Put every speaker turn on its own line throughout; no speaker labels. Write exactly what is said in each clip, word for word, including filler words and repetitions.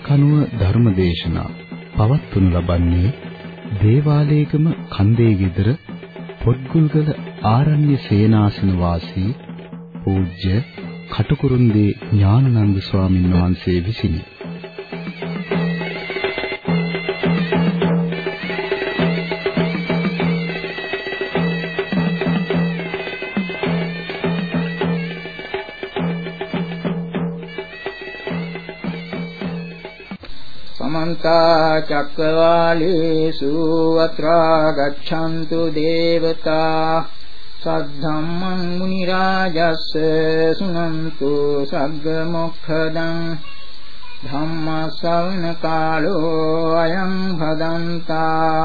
කනුව ධර්මදේශනා පවත්වනු ලබන්නේ දේවාලේගම කන්දේ ගෙදර පොත්ගුල්ගල ආරණ්‍ය සේනාසන වාසී පූජ්‍ය කටුකුරුන්දී ඥානানন্দ ස්වාමීන් වහන්සේ විසිනි.
समन्ता चक्रवालेषु अत्रा गच्छन्तु देवता सद्धम्मं मुनिराजस्य सुनन्तु सग्गमोक्षदं धम्मश्रवणकालो अयं भदन्ता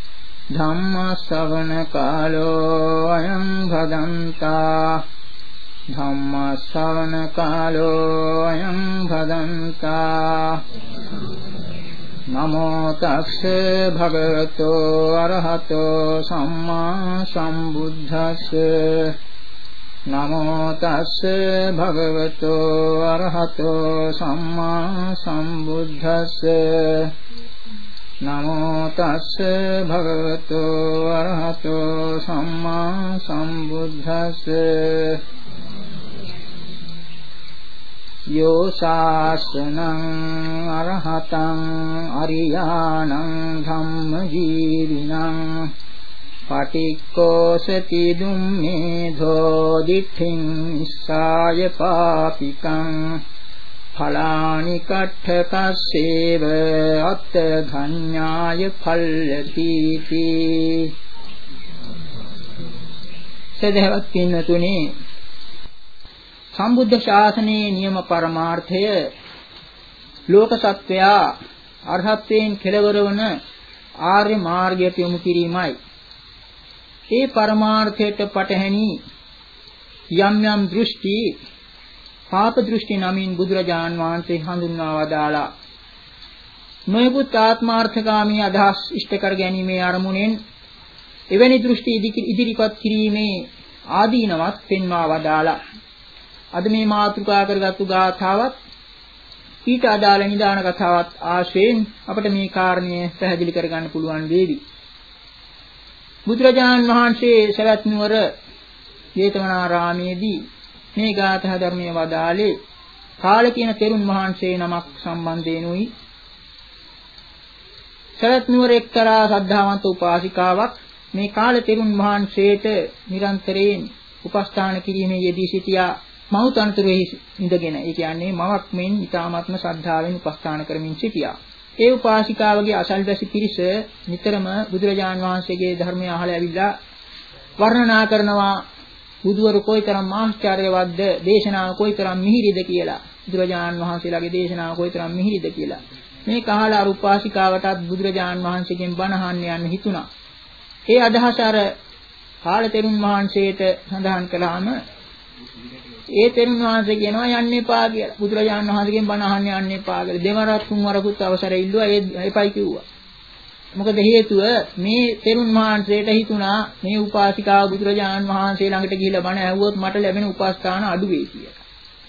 धम्मश्रवणकालो अयं भदन्ता धम्मश्रवणकालो अयं भदन्ता नमो तस्से भगवतो अरहतो सम्मा सम्बुद्धस्से नमो तस्से भगवतो अरहतो सम्मा सम्बुद्धस्से नमो तस्से भगवतो अरहतो सम्मा सम्बुद्धस्से यो शासनं अरहतं अरियाणं धम्मजीविनं पटिक्कोसति दुम्मेधो दिठ्ठिं निस्साय पापिकं फलानि कट्ठकस्येव अत्तधन्याय फल्यतीति සදහවත් පින්නතුනි සම්බුද්ධ ශාසනයේ නියම පරමාර්ථය ලෝක සත්වයා අරහත්ත්වයෙන් කෙළවර වන ආර්ය මාර්ගයට යොමු කිරීමයි. ඒ පරමාර්ථයට පටහැනි යම් යම් දෘෂ්ටි පාප දෘෂ්ටි නමින් බුදුරජාන් වහන්සේ හඳුන්වා වදාලා නොයෙකුත් ආත්මාර්ථකාමී අදහස් ඉෂ්ට කර ගැනීමේ අරමුණෙන් එවැනි දෘෂ්ටි ඉදිරිපත් කිරීමේ ආදීනවත් පෙන්වා වදාලා අද මේ මාතෘකා කරගත්තු ගාථාවත් ඊට අදාළ නිදාන කතාවත් ආශ්‍රයෙන් අපට මේ කාරණය පැහැදිලි කරගන්න පුළුවන් වේවි. බුදුරජාණන් වහන්සේ සවැත් නුවර ජේතවනාරාමේදී මේ ගාථා ධර්මයේ වදාළේ කාල කියන තෙරුන් වහන්සේ නමක් සම්බන්ධයෙන්ුයි. සවැත් නුවර එක්තරා ශ්‍රද්ධාවන්ත උපාසිකාවක් මේ කාල තෙරුන් වහන්සේට නිරන්තරයෙන් උපස්ථාන කිරීමේ යෙදී සිටියා. මෞතන්තරෙහි ඉඳගෙන ඒ කියන්නේ මවක් මෙන් ඊ타මාත්ම ශ්‍රද්ධාවෙන් උපස්ථාන කරමින් සිටියා. ඒ උපාසිකාවගේ අසල්වැසි පිරිස නිතරම බුදුරජාන් වහන්සේගේ ධර්මය අහලා ඇවිල්ලා වර්ණනා කරනවා බුදුවරු කොයිතරම් ආශ්චර්යවත්ද, දේශනාව කොයිතරම් මිහිරිද කියලා. බුදුරජාන් වහන්සේලාගේ දේශනාව කොයිතරම් මිහිරිද කියලා. මේ කහලා අර උපාසිකාවටත් බුදුරජාන් වහන්සේගෙන් බණ අහන්න යන්න හිතුණා. ඒ අදහස අර කාලතෙරුන් වහන්සේට සඳහන් කළාම ඒ තෙරුන් වහන්සේ කියනවා යන්න එපා කියලා. බුදුරජාණන් වහන්සේගෙන් බණ අහන්න යන්න එපා කියලා. දෙවරක් තුන් වරකුත් අවසරය ඉල්ලුවා. ඒ එපයි කිව්වා. මොකද හේතුව මේ තෙරුන් වහන්සේට හිතුණා මේ උපාසිකාව බුදුරජාණන් වහන්සේ ළඟට ගිහිල්ලා බණ ඇහුවොත් මට ලැබෙන උපස්ථාන අඩු වෙයි කියලා.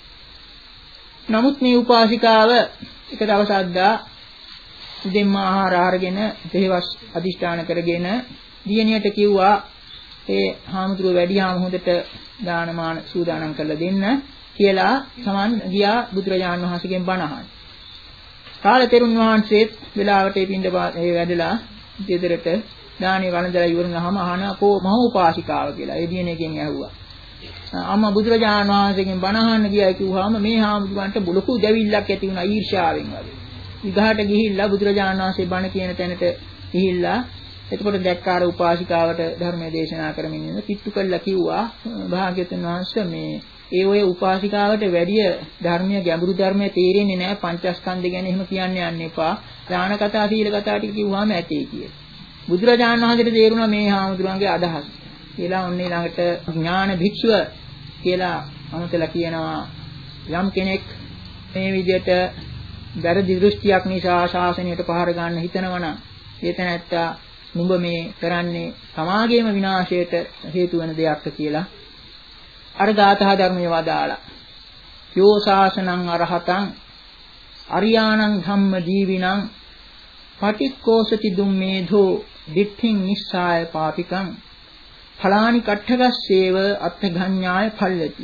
නමුත් මේ උපාසිකාව එක දවසක් දා උදෙන්ම ආහාර අරගෙන දෙවස් අදිෂ්ඨාන කරගෙන දියණියට කිව්වා ඒ හාමුදුරුව වැඩියාම හොඳට දානමාන සූදානම් කරලා දෙන්න කියලා සමන් ගියා බුදුරජාණන් වහන්සේගෙන් බණ අහන්න. කාලතෙරුන් වහන්සේත් වෙලාවට ඒ පින්ඩ ඒ වැඩලා ගෙදරට දානේ වළඳලා ඉවරනහම අහනවා කෝ මහෝපාසිකාව කියලා. ඒ දිනේකින් ඇහුවා. අම්මා බුදුරජාණන් වහන්සේගෙන් බණ අහන්න ගියා කිව්වහම මේ හාමුදුරන්ට ලොකු දැවිල්ලක් ඇති වුණා ඊර්ෂ්‍යාවෙන් වගේ. විගහට ගිහිල්ලා බුදුරජාණන් වහන්සේ බණ කියන තැනට ගිහිල්ලා එතකොට දැක්කාර උපාසිකාවට ධර්මයේ දේශනා කරමින් ඉන්න කිට්ටු කළා කිව්වා භාග්‍යවතුන් වහන්සේ මේ ඒ ඔය උපාසිකාවට වැඩි ධර්මයේ ගැඹුරු ධර්මයේ තේරෙන්නේ නැහැ පංචස්කන්ධ ගැන එහෙම කියන්න යන්න එපා දාන කතා සීල කතා ටික කිව්වම ඇතේ කියලා. බුදුරජාණන් වහන්සේට තේරුණා මේ හාමුදුරන්ගේ අදහස්. කියලා ඔන්නේ ළඟට ඥාන භික්ෂුව කියලා අමතලා කියනවා යම් කෙනෙක් මේ විදිහට වැරදි දෘෂ්ටියක් නිසා ශාසනයට පහර ගන්න හිතනවනම් ඒ තැනැත්තා නුඹ මේ කරන්නේ සමාගයේම විනාශයට හේතු වෙන දෙයක් කියලා අර ගාථා ධර්මයේ වදාලා යෝ ශාසනං අරහතං අරියාණං ධම්ම දීවිනං පටික්කෝසති දුම්මේධෝ දිට්ඨින් නිස්සාය පාපිකං ඵලානි කට්ඨගස්සේව අත්ථගඤ්ඤාය ඵල්ලති.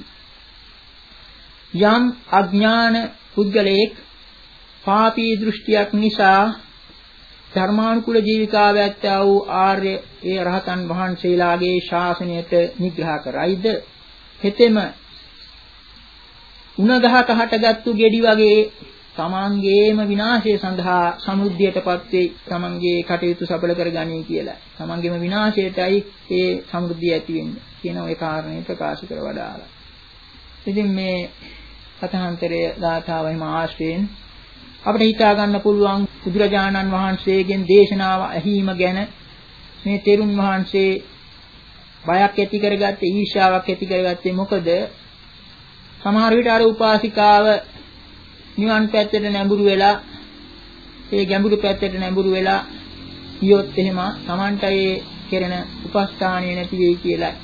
යම් අඥාන පුද්ගලයෙක් පාපී දෘෂ්ටියක් නිසා ධර්මානුකූල ජීවිකාව ඇත්තා වූ ආර්ය ඒ රහතන් වහන්සේලාගේ ශාසනයට නිග්‍රහ කරයිද හෙතෙම උණගහක හටගත්තු ගෙඩි වගේ තමන්ගේම විනාශය සඳහා සමුද්ධියටපත් වේ තමන්ගේ කටයුතු සඵල කරගනී කියලා. තමන්ගේම විනාශයටයි ඒ සමුද්ධිය ඇති වෙන්නේ කියන ওই කාරණේ ප්‍රකාශ කර වදාලා. ඉතින් මේ කථාන්තරයේ ගාථාවෙම ආශ්‍රයෙන් අපිට හිතා ගන්න පුළුවන් බුදුරජාණන් වහන්සේගෙන් දේශනාව ඇහිීම ගැන මේ තෙරුන් වහන්සේ බයක් ඇති කරගත්තේ ඊර්ෂ්‍යාවක් ඇති කරගත්තේ මොකද? සමහර විට අර උපාසිකාව නිවන් පැත්තට නැඹුරු වෙලා ඒ ගැඹුරු පැත්තට නැඹුරු වෙලා කියොත් එහෙම Tamanta ඒ කෙරෙන උපස්ථානිය නැති වෙයි කියලා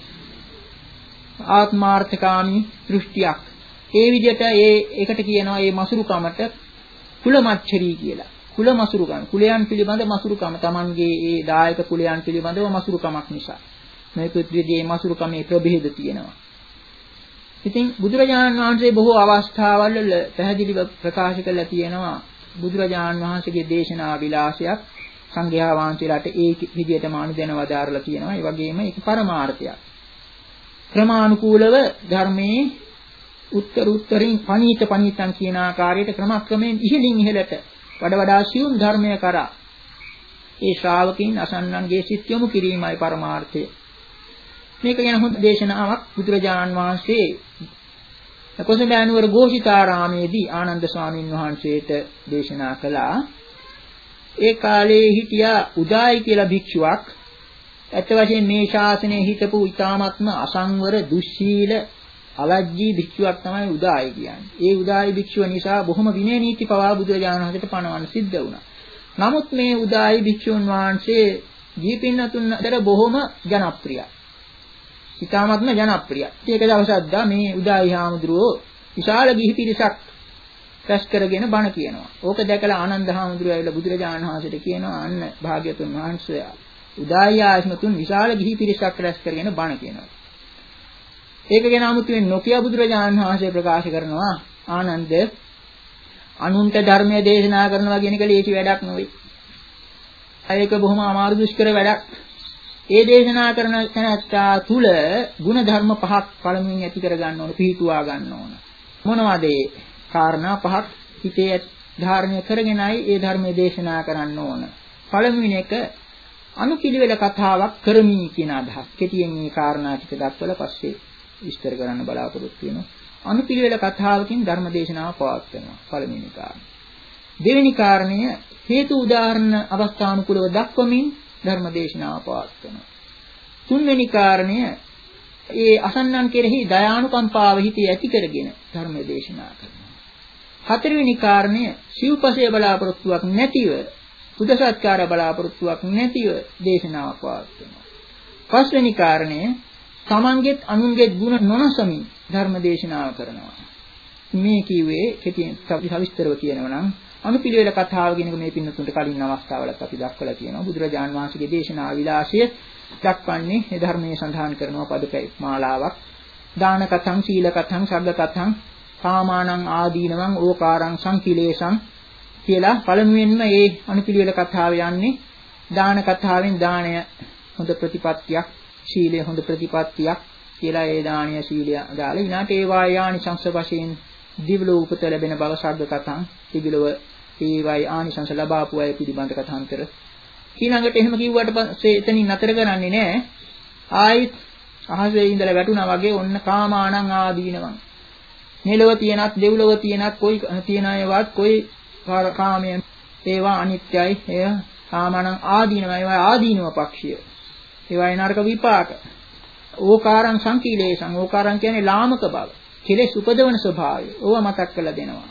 ආත්මාර්ථකාමී දෘෂ්ටියක්. ඒ විදිහට ඒ එකට කියනවා මේ මසුරුකමට කුලමච්චරී කියලා. කුල මසුරුකම. කුලයන් පිළිබඳ මසුරුකම. Tamanගේ ඒ දායක කුලයන් පිළිබඳව මසුරුකමක් නිසා. මේ පෘථිවියේ මසුරුකමේ ප්‍රභේද තියෙනවා. ඉතින් බුදුරජාණන් වහන්සේ බොහෝ අවස්ථාවල් වල පැහැදිලිව ප්‍රකාශ කරලා තියෙනවා බුදුරජාණන් වහන්සේගේ දේශනා විලාසයක් සංඝයා වහන්සේලාට ඒ විදිහටම අනුදැන වදාරලා තියෙනවා. ඒ වගේම ඒක පරමාර්ථයක්. ක්‍රමානුකූලව ධර්මයේ උත්තර උත්තරින් පණීත පණීතන් කියන ආකාරයට ක්‍රමක්‍රමයෙන් ඉහළින් ඉහළට වඩා වඩා සියුම් ධර්මය කරා ඒ ශ්‍රාවකින් අසන්නන්ගේ සිත් යොමු කිරීමයි පරමාර්ථය. මේක ගැන හොඳ දේශනාවක් බුදුරජාණන් වහන්සේ කොසඹෑනුවර ഘോഷිතාරාමේදී ආනන්ද ස්වාමීන් වහන්සේට දේශනා කළා. ඒ කාලේ හිටියා උදායි කියලා භික්ෂුවක්. ඇත්ත වශයෙන් මේ ශාසනයේ හිටපු ඊ타මත්ම අසංවර දුස්සීල අවජ්ජී භික්ෂුවක් තමයි උදායි කියන්නේ. ඒ උදායි භික්ෂුව නිසා බොහොම විනය නීති පවා බුදුරජාණන් වහන්සේට පනවන්න සිද්ධ වුණා. නමුත් මේ උදායි භික්ෂුන් වහන්සේ දීපින්නතුන් අතර බොහොම ජනප්‍රියයි. ඊ타මත්ම ජනප්‍රියයි. ඒක දවසක් දා මේ උදායි හාමුදුරුවෝ විශාල ගිහි පිරිසක් රැස් කරගෙන බණ කියනවා. ඕක දැකලා ආනන්ද හාමුදුරුවෝ ඇවිල්ලා බුදුරජාණන් වහන්සේට කියනවා අන්න භාග්‍යතුන් වහන්සේ උදායි ආශ්‍රමතුන් විශාල ගිහි පිරිසක් රැස් කරගෙන බණ කියනවා. ඒක ගැන 아무තුවෙන් නොකිය බුදුරජාණන් වහන්සේ ප්‍රකාශ කරනවා ආනන්ද අනුන්ට ධර්මයේ දේශනා කරනවා කියන එක ලේසි වැඩක් නෙවෙයි. ඒක බොහොම අමාරු දුෂ්කර වැඩක්. ඒ දේශනා කරන තැනැත්තා තුල ගුණ ධර්ම පහක් පළමුවෙන් ඇති කර ගන්න ඕන, පිහිටුවා ගන්න ඕන. මොනවද ඒ කාරණා පහක්? හිතේ ධාරණය කරගෙනයි ඒ ධර්මයේ දේශනා කරන්න ඕන. පළමුවෙනි එක අනුපිළිවෙල කතාවක් කරමි කියන අදහස්. කෙටියෙන් මේ කාරණා ටික දක්වලා පස්සේ විස්තර කරන්න බලාපොරොත්තු වෙනවා. අනුපිළිවෙල කතාවකින් ධර්ම දේශනාව පවත්වනවා. පළවෙනි කාරණය. දෙවෙනි කාරණය හේතු උදාහරණ අවස්ථානුකූලව දක්වමින් ධර්ම දේශනාව පවත්වනවා. තුන්වෙනි කාරණය ඒ අසන්නන් කෙරෙහි දයානුකම්පාව හිතේ ඇති කරගෙන ධර්ම දේශනා කරනවා. හතරවෙනි කාරණය සිව්පසය බලාපොරොත්තුවක් නැතිව පුදසත්කාර බලාපොරොත්තුවක් නැතිව දේශනාව පවත්වනවා. පස්වෙනි කාරණය තමන්ගේත් අනුන්ගේත් ගුණ නොනසමින් ධර්ම දේශනාව කරනවා. මේ කිව්වේ කෙටියෙන් සවිස්තරව කියනවා නම් අනුපිළිවෙල කතාව කියන එක මේ පින්නතුන්ට කලින් අවස්ථාවලත් අපි දක්වලා තියෙනවා. බුදුරජාන් වහන්සේගේ දේශනා විලාසය දක්වන්නේ මේ ධර්මයේ සඳහන් කරනවා පදපැයි මාලාවක්. දාන කතං, සීල කතං, සග්ග කතං, කාමානං ආදීනවං ඕකාරං සංකිලේසං කියලා පළමුවෙන්ම මේ අනුපිළිවෙල කතාව යන්නේ දාන කතාවෙන් දාණය හොඳ ප්‍රතිපත්තියක්, ශීලය හොඳ ප්‍රතිපත්තියක් කියලා ඒ දානීය සීලය දාලා ඊනාට ඒ වායානිසංස වශයෙන් දිව්ලෝ උපත ලැබෙන බව සග්ග කතං, දිව්ලව ඒ වායි ආනිසංස ලබාපු අය පිළිබඳ කතාන්තර. ඊළඟට එහෙම කිව්වට පස්සේ එතනින් නතර කරන්නේ නැහැ. ආයිත් අහසේ ඉඳලා වැටුණා වගේ ඔන්න කාමානං ආදීනවං. මෙලව තියනත් දෙව්ලව තියනත් කොයි තියන අයවත් කොයි කාමයන් ඒවා අනිත්‍යයි. එය කාමානං ආදීනවයි. ඒවා ආදීනව පක්ෂිය. ඒවායි නරක විපාක. ඕකාරං සංකීලේසං. ඕකාරං කියන්නේ ලාමක බව. කෙලෙස් උපදවන ස්වභාවය. ඕවා මතක් කරලා දෙනවා.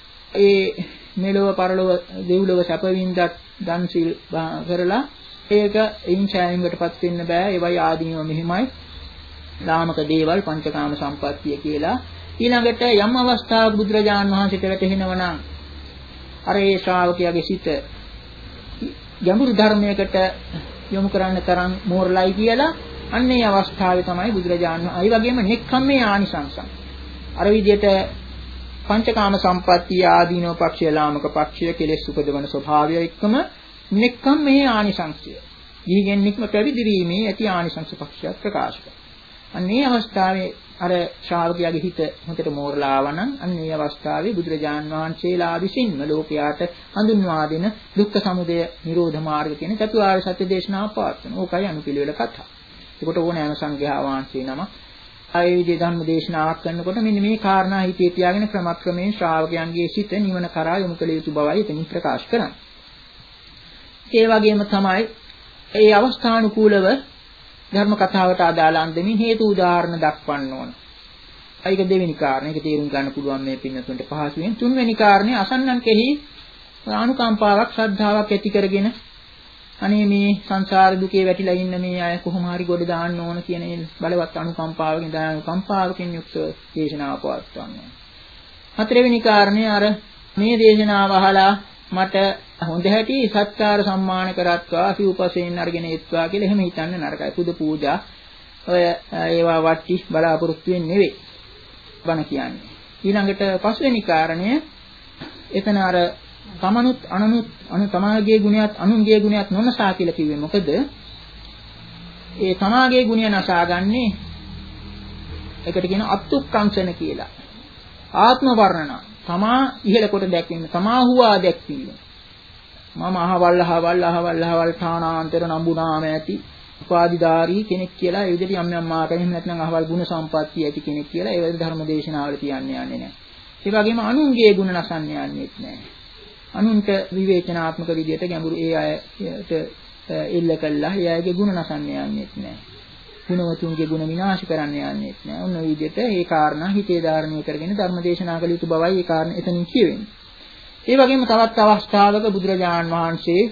ඒ මෙලොව පරලොව දෙව්ලොව සැපවින්දත් දන් සිල් කරලා ඒක ඉන්චායින්වටපත් වෙන්න බෑ. ඒවයි ආදීනව මෙහිමයි. ලාමක දේවල් පංචකාම සම්පත්තිය කියලා. ඊළඟට යම් අවස්ථාවක බුදුරජාන් වහන්සේට වැටහෙනවා නම් අර ඒ ශ්‍රාවකයාගේ සිත ගැඹුරු ධර්මයකට යොමු කරන්න තරම් මෝරලයි කියලා අන්න ඒ අවස්ථාවේ තමයි බුදුරජාණන් වහන්සේ. ඒ වගේම නෙක්ඛම්මේ ආනිසංසං. අර විදිහට පංචකාම සම්පත්තිය ආදීනෝ පක්ෂය ලාමක පක්ෂය කෙලෙස් උපදවන ස්වභාවය එක්කම නෙක්ඛම්මේ ආනිසංසය. ඊගෙන් නික්ම පැවිදි වීමේ ඇති ආනිසංස පක්ෂයක් ප්‍රකාශ කරනවා. අන්න ඒ අවස්ථාවේ අර ශ්‍රාවකයාගේ හිත හොඳට මෝරලා ආවනම් අන්න ඒ අවස්ථාවේ බුදුරජාන් වහන්සේලා විසින්ම ලෝකයාට හඳුන්වා දෙන දුක්ඛ සමුදය නිරෝධ මාර්ග කියන චතුරාර්ය සත්‍ය දේශනාව පවත්වන. ඕකයි අනුපිළිවෙල කතා. ඒකට ඕනෑම සංඝයා වහන්සේ නම ආයේ විදිහේ ධර්ම දේශනාවක් කරනකොට මෙන්න මේ කාරණා හිතේ තියාගෙන ක්‍රමක්‍රමයෙන් ශ්‍රාවකයන්ගේ සිත නිවන කරා යොමු කළ යුතු බවයි එතනින් ප්‍රකාශ කරන්නේ. ඒ වගේම තමයි ඒ අවස්ථානුකූලව ධර්ම කතාවට අදාළ අන්දමින් හේතු උදාහරණ දක්වන්න ඕන. ඒක දෙවෙනි කාරණේ. ඒක තේරුම් ගන්න පුළුවන් මේ පින්නතුන්ට පහසුවෙන්. තුන්වෙනි කාරණේ අසන්නන් කෙහි අනුකම්පාවක් ශ්‍රද්ධාවක් ඇති කරගෙන අනේ මේ සංසාර දුකේ වැටිලා ඉන්න මේ අය කොහොම හරි ගොඩ දාන්න ඕන කියන බලවත් අනුකම්පාවකින් දාන අනුකම්පාවකින් යුක්ත දේශනාව පවත්වන්න. හතරවෙනි කාරණේ අර මේ දේශනාව අහලා මට හොඳ හැටි සත්කාර සම්මාන කරත්වා සිව්පසෙන් අරගෙන එත්වා කියලා එහෙම හිතන්න නරකයි. පුද පූජා ඔය ඒවා වට්ටි බලාපොරොත්තු වෙන්නේ නෙවෙයි. බණ කියන්නේ. ඊළඟට පස්වෙනි කාරණය එතන අර තමනුත් අනනුත් අනු තමාගේ ගුණයත් අනුන්ගේ ගුණයත් නොනසා කියලා කිව්වේ මොකද? ඒ තමාගේ ගුණය නසාගන්නේ ඒකට කියන අත්ුක්කංශන කියලා. ආත්ම වර්ණනා. තමා ඉහළ කොට දැක්වීම, තමා හුවා දැක්වීම. මම අහවල් අහවල් අහවල් අහවල් ථානාන්තර නම්බුනාම ඇති උපාධිධාරී කෙනෙක් කියලා ඒ විදිහට යම් යම් ආකාරයෙන් නැත්නම් අහවල් ගුණ සම්පත්තිය ඇති කෙනෙක් කියලා ඒ වගේ ධර්ම දේශනාවල තියන්නේ යන්නේ නැහැ. ඒ වගේම අනුන්ගේ ගුණ නසන්නේ යන්නේත් නැහැ. අනුන්ට විවේචනාත්මක විදිහට ගැඹුරු ඒ අයට එල්ල කළා ඒ අයගේ ගුණ නසන්නේ යන්නේත් නැහැ. ගුණවතුන්ගේ ගුණ විනාශ කරන්න යන්නේත් නැහැ. ඔන්න ඔය විදිහට ඒ කාරණා හිතේ ධාරණය කරගෙන ධර්ම දේශනා කළ යුතු බවයි ඒ කාරණා එතනින් කියවෙන්නේ. ඒ වගේම තවත් අවස්ථාවක බුදුරජාණන් වහන්සේ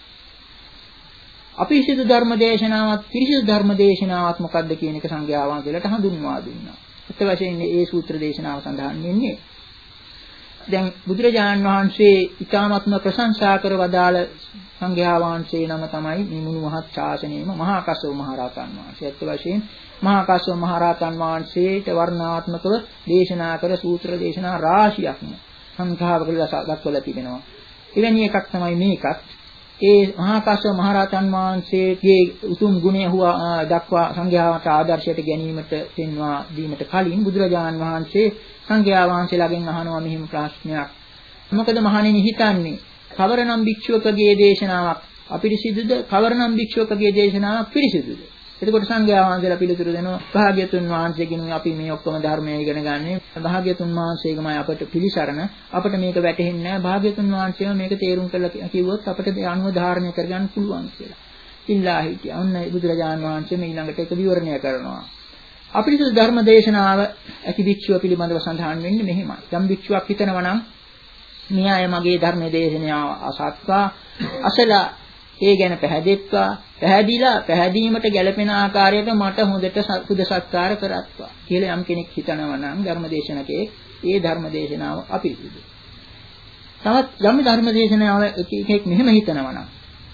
අපිරිසිදු ධර්ම දේශනාවත් පිරිසිදු ධර්ම දේශනාවත් මොකක්ද කියන එක සංඝයා වහන්සේලාට හඳුන්වා දුන්නා. ඒත් වශයෙන් මේ සූත්‍ර දේශනාව සඳහන් වෙන්නේ දැන් බුදුරජාණන් වහන්සේ ඊ타මත්ම ප්‍රශංසා කර වදාළ සංඝයා වහන්සේ නම තමයි මේ මුළු මහත් ශාසනයේම මහා කස්සප මහ රහතන් වහන්සේ. ඒත් වශයෙන් මහා කස්සප මහ රහතන් වහන්සේට වර්ණාත්මකව දේශනා කර සූත්‍ර දේශනා රාශියක්ම සංඛාව කියලා දක්වලා තිබෙනවා. එවැනි එකක් තමයි මේකත්. ඒ මහා කස්සප මහ රහතන් වහන්සේගේ උතුම් ගුණය හුවා දක්වා සංඝයාට ආදර්ශයට ගැනීමට පෙන්වා දීමට කලින් බුදුරජාණන් වහන්සේ සංඝයා වහන්සේලාගෙන් අහනවා මෙහිම ප්‍රශ්නයක්. මොකද මහණෙනි හිතන්නේ කවරනම් භික්ෂුවකගේ දේශනාවක් අපිරිසිදුද කවරනම් භික්ෂුවකගේ දේශනාවක් පිරිසිදුද? එතකොට සංඝයා වහන්සේලා පිළිතුරු දෙනවා භාග්‍යතුන් වහන්සේගෙන් අපි මේ ඔක්කොම ධර්මය ඉගෙන ගන්නේ. භාග්‍යතුන් වහන්සේගමයි අපට පිළිසරණ. අපට මේක වැටහෙන්නේ නැහැ. භාග්‍යතුන් වහන්සේම මේක තේරුම් කරලා කිව්වොත් අපට ඒ අනුව ධාරණය කරගන්න පුළුවන් කියලා. ඉල්ලා හිටියා. ඔන්න බුදුරජාණන් වහන්සේ මේ ඊළඟට ඒක විවරණය කරනවා. අපිරිසිදු ධර්ම දේශනාව ඇති භික්ෂුව පිළිබඳව සඳහන් වෙන්නේ මෙහෙමයි. යම් භික්ෂුවක් හිතනවා නම් මේ අය මගේ ධර්ම දේශනාව අසත්වා අසලා ඒ ගැන පැහැදෙත්වා පැහැදිලා පැහැදීමට ගැළපෙන ආකාරයට මට හොඳට සුද සත්කාර කරත්වා කියලා යම් කෙනෙක් හිතනවා නම් ධර්මදේශනකේ ඒ ධර්මදේශනාව අපිරිසිදු. තවත් යම් ධර්මදේශනාව එකෙක් මෙහෙම හිතනවා නම්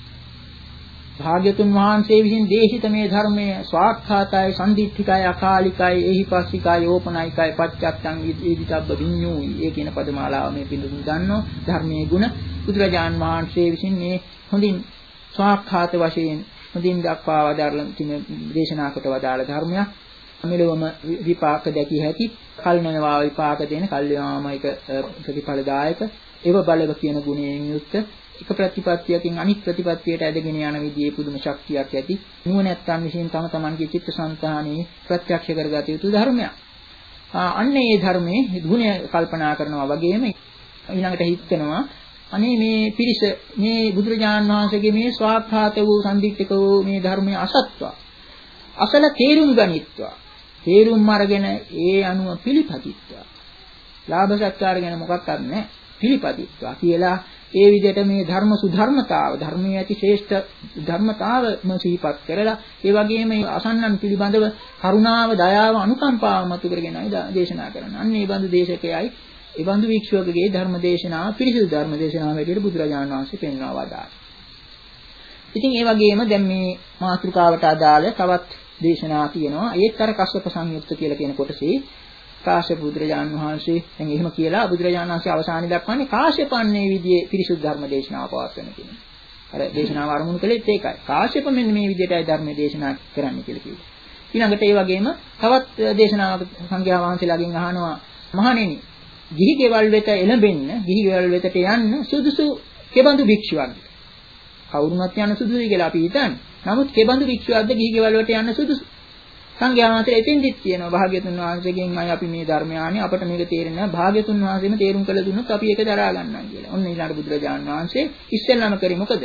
භාග්‍යතුන් වහන්සේ විසින් දේශිත මේ ධර්මයේ ස්වාක්ඛාතයි සම්දිත්තිකයි අකාලිකයි එහිපස්සිකයි ඕපනයිකයි පච්චත්තං ඉදිතබ්බ විඤ්ඤෝයි ඒ කියන පදමාලාව මේ පිළිතුරු ගන්නෝ ධර්මයේ ගුණ බුදුරජාන් වහන්සේ විසින් මේ හොඳින් ස්වාක්ඛාත වශයෙන් හොඳින් දක්වා වදාළන තින දේශනා කොට වදාළ ධර්මයක් මෙලොවම විපාක දැකිය හැකි කල්නනවා විපාක දෙන කල්යාම එක ප්‍රතිඵලදායක ඒව බලව කියන ගුණයෙන් යුක්ත එක ප්‍රතිපත්තියකින් අනිත් ප්‍රතිපත්තියට ඇදගෙන යන විදිහේ පුදුම ශක්තියක් ඇති නුවණැත්තන් විසින් තම තමන්ගේ චිත්තසංතානයේ ප්‍රත්‍යක්ෂ කරගත යුතු ධර්මයක්. අන්න ඒ ධර්මයේ ගුණය කල්පනා කරනවා වගේම ඊළඟට හිතනවා අනේ මේ පිරිස මේ බුදුරජාණන් වහන්සේගේ මේ ස්වාක්ඛාත වූ සම්දික්ක වූ මේ ධර්මයේ අසත්වා අසල තේරුම් ගනිත්වා තේරුම් අරගෙන ඒ අනුව පිළිපදිත්වා ලාභ සත්කාර ගැන මොකක්වත් නැහැ පිළිපදිත්වා කියලා ඒ විදිහට මේ ධර්ම සුධර්මතාව ධර්මයේ ඇති ශ්‍රේෂ්ඨ ධර්මතාවම සිහිපත් කරලා ඒ වගේම අසන්නන් පිළිබඳව කරුණාව දයාව අනුකම්පාව මතු කරගෙනයි දේශනා කරන්නේ. අන්න ඒ බඳු දේශකයයි ඒ බඳු භික්ෂුවකගේ ධර්ම දේශනාව පිරිසිදු ධර්ම දේශනාව හැටියට බුදුරජාණන් වහන්සේ පෙන්වා වදාළා. ඉතින් ඒ වගේම දැන් මේ මාතෘකාවට අදාළ තවත් දේශනා තියෙනවා. ඒත් අර කස්සප සංයුක්ත කියලා කියන කොටසේ කාශ්‍යප බුදුරජාණන් වහන්සේ දැන් එහෙම කියලා බුදුරජාණන් වහන්සේ අවසානයේ දක්වන්නේ කාශ්‍යපන්නේ විදිහේ පිරිසුදු ධර්ම දේශනාව පවත්වන කෙනෙක්. අර දේශනාව ආරම්භ කළේත් ඒකයි. කාශ්‍යප මෙන්න මේ විදිහටයි ධර්ම දේශනා කරන්න කියලා කිව්වා. ඊළඟට ඒ වගේම තවත් දේශනාවක සංඝයා වහන්සේලාගෙන් අහනවා මහණෙනි ගිහි ගෙවල් වෙත එළඹෙන්න ගිහි ගෙවල් වෙතට යන්න සුදුසු කෙබඳු භික්ෂුවක්ද? කවුරුන්වත් යන්න සුදුසුයි කියලා අපි හිතන්නේ. නමුත් කෙබඳු භික්ෂුවක්ද ගිහි ගෙවල් වලට යන්න සුදුසු? සංඝයා වහන්සේලා එතෙන්දිත් කියනවා භාග්‍යතුන් වහන්සේගෙන්මයි අපි මේ ධර්මය ආන්නේ අපට මේක තේරෙන්නේ නැහැ. භාග්‍යතුන් වහන්සේම තේරුම් කළ දුන්නොත් අපි ඒක දරා ගන්නවා කියලා. ඔන්න ඊළඟ බුදුරජාණන් වහන්සේ ඉස්සෙල්ලාම කරේ මොකද?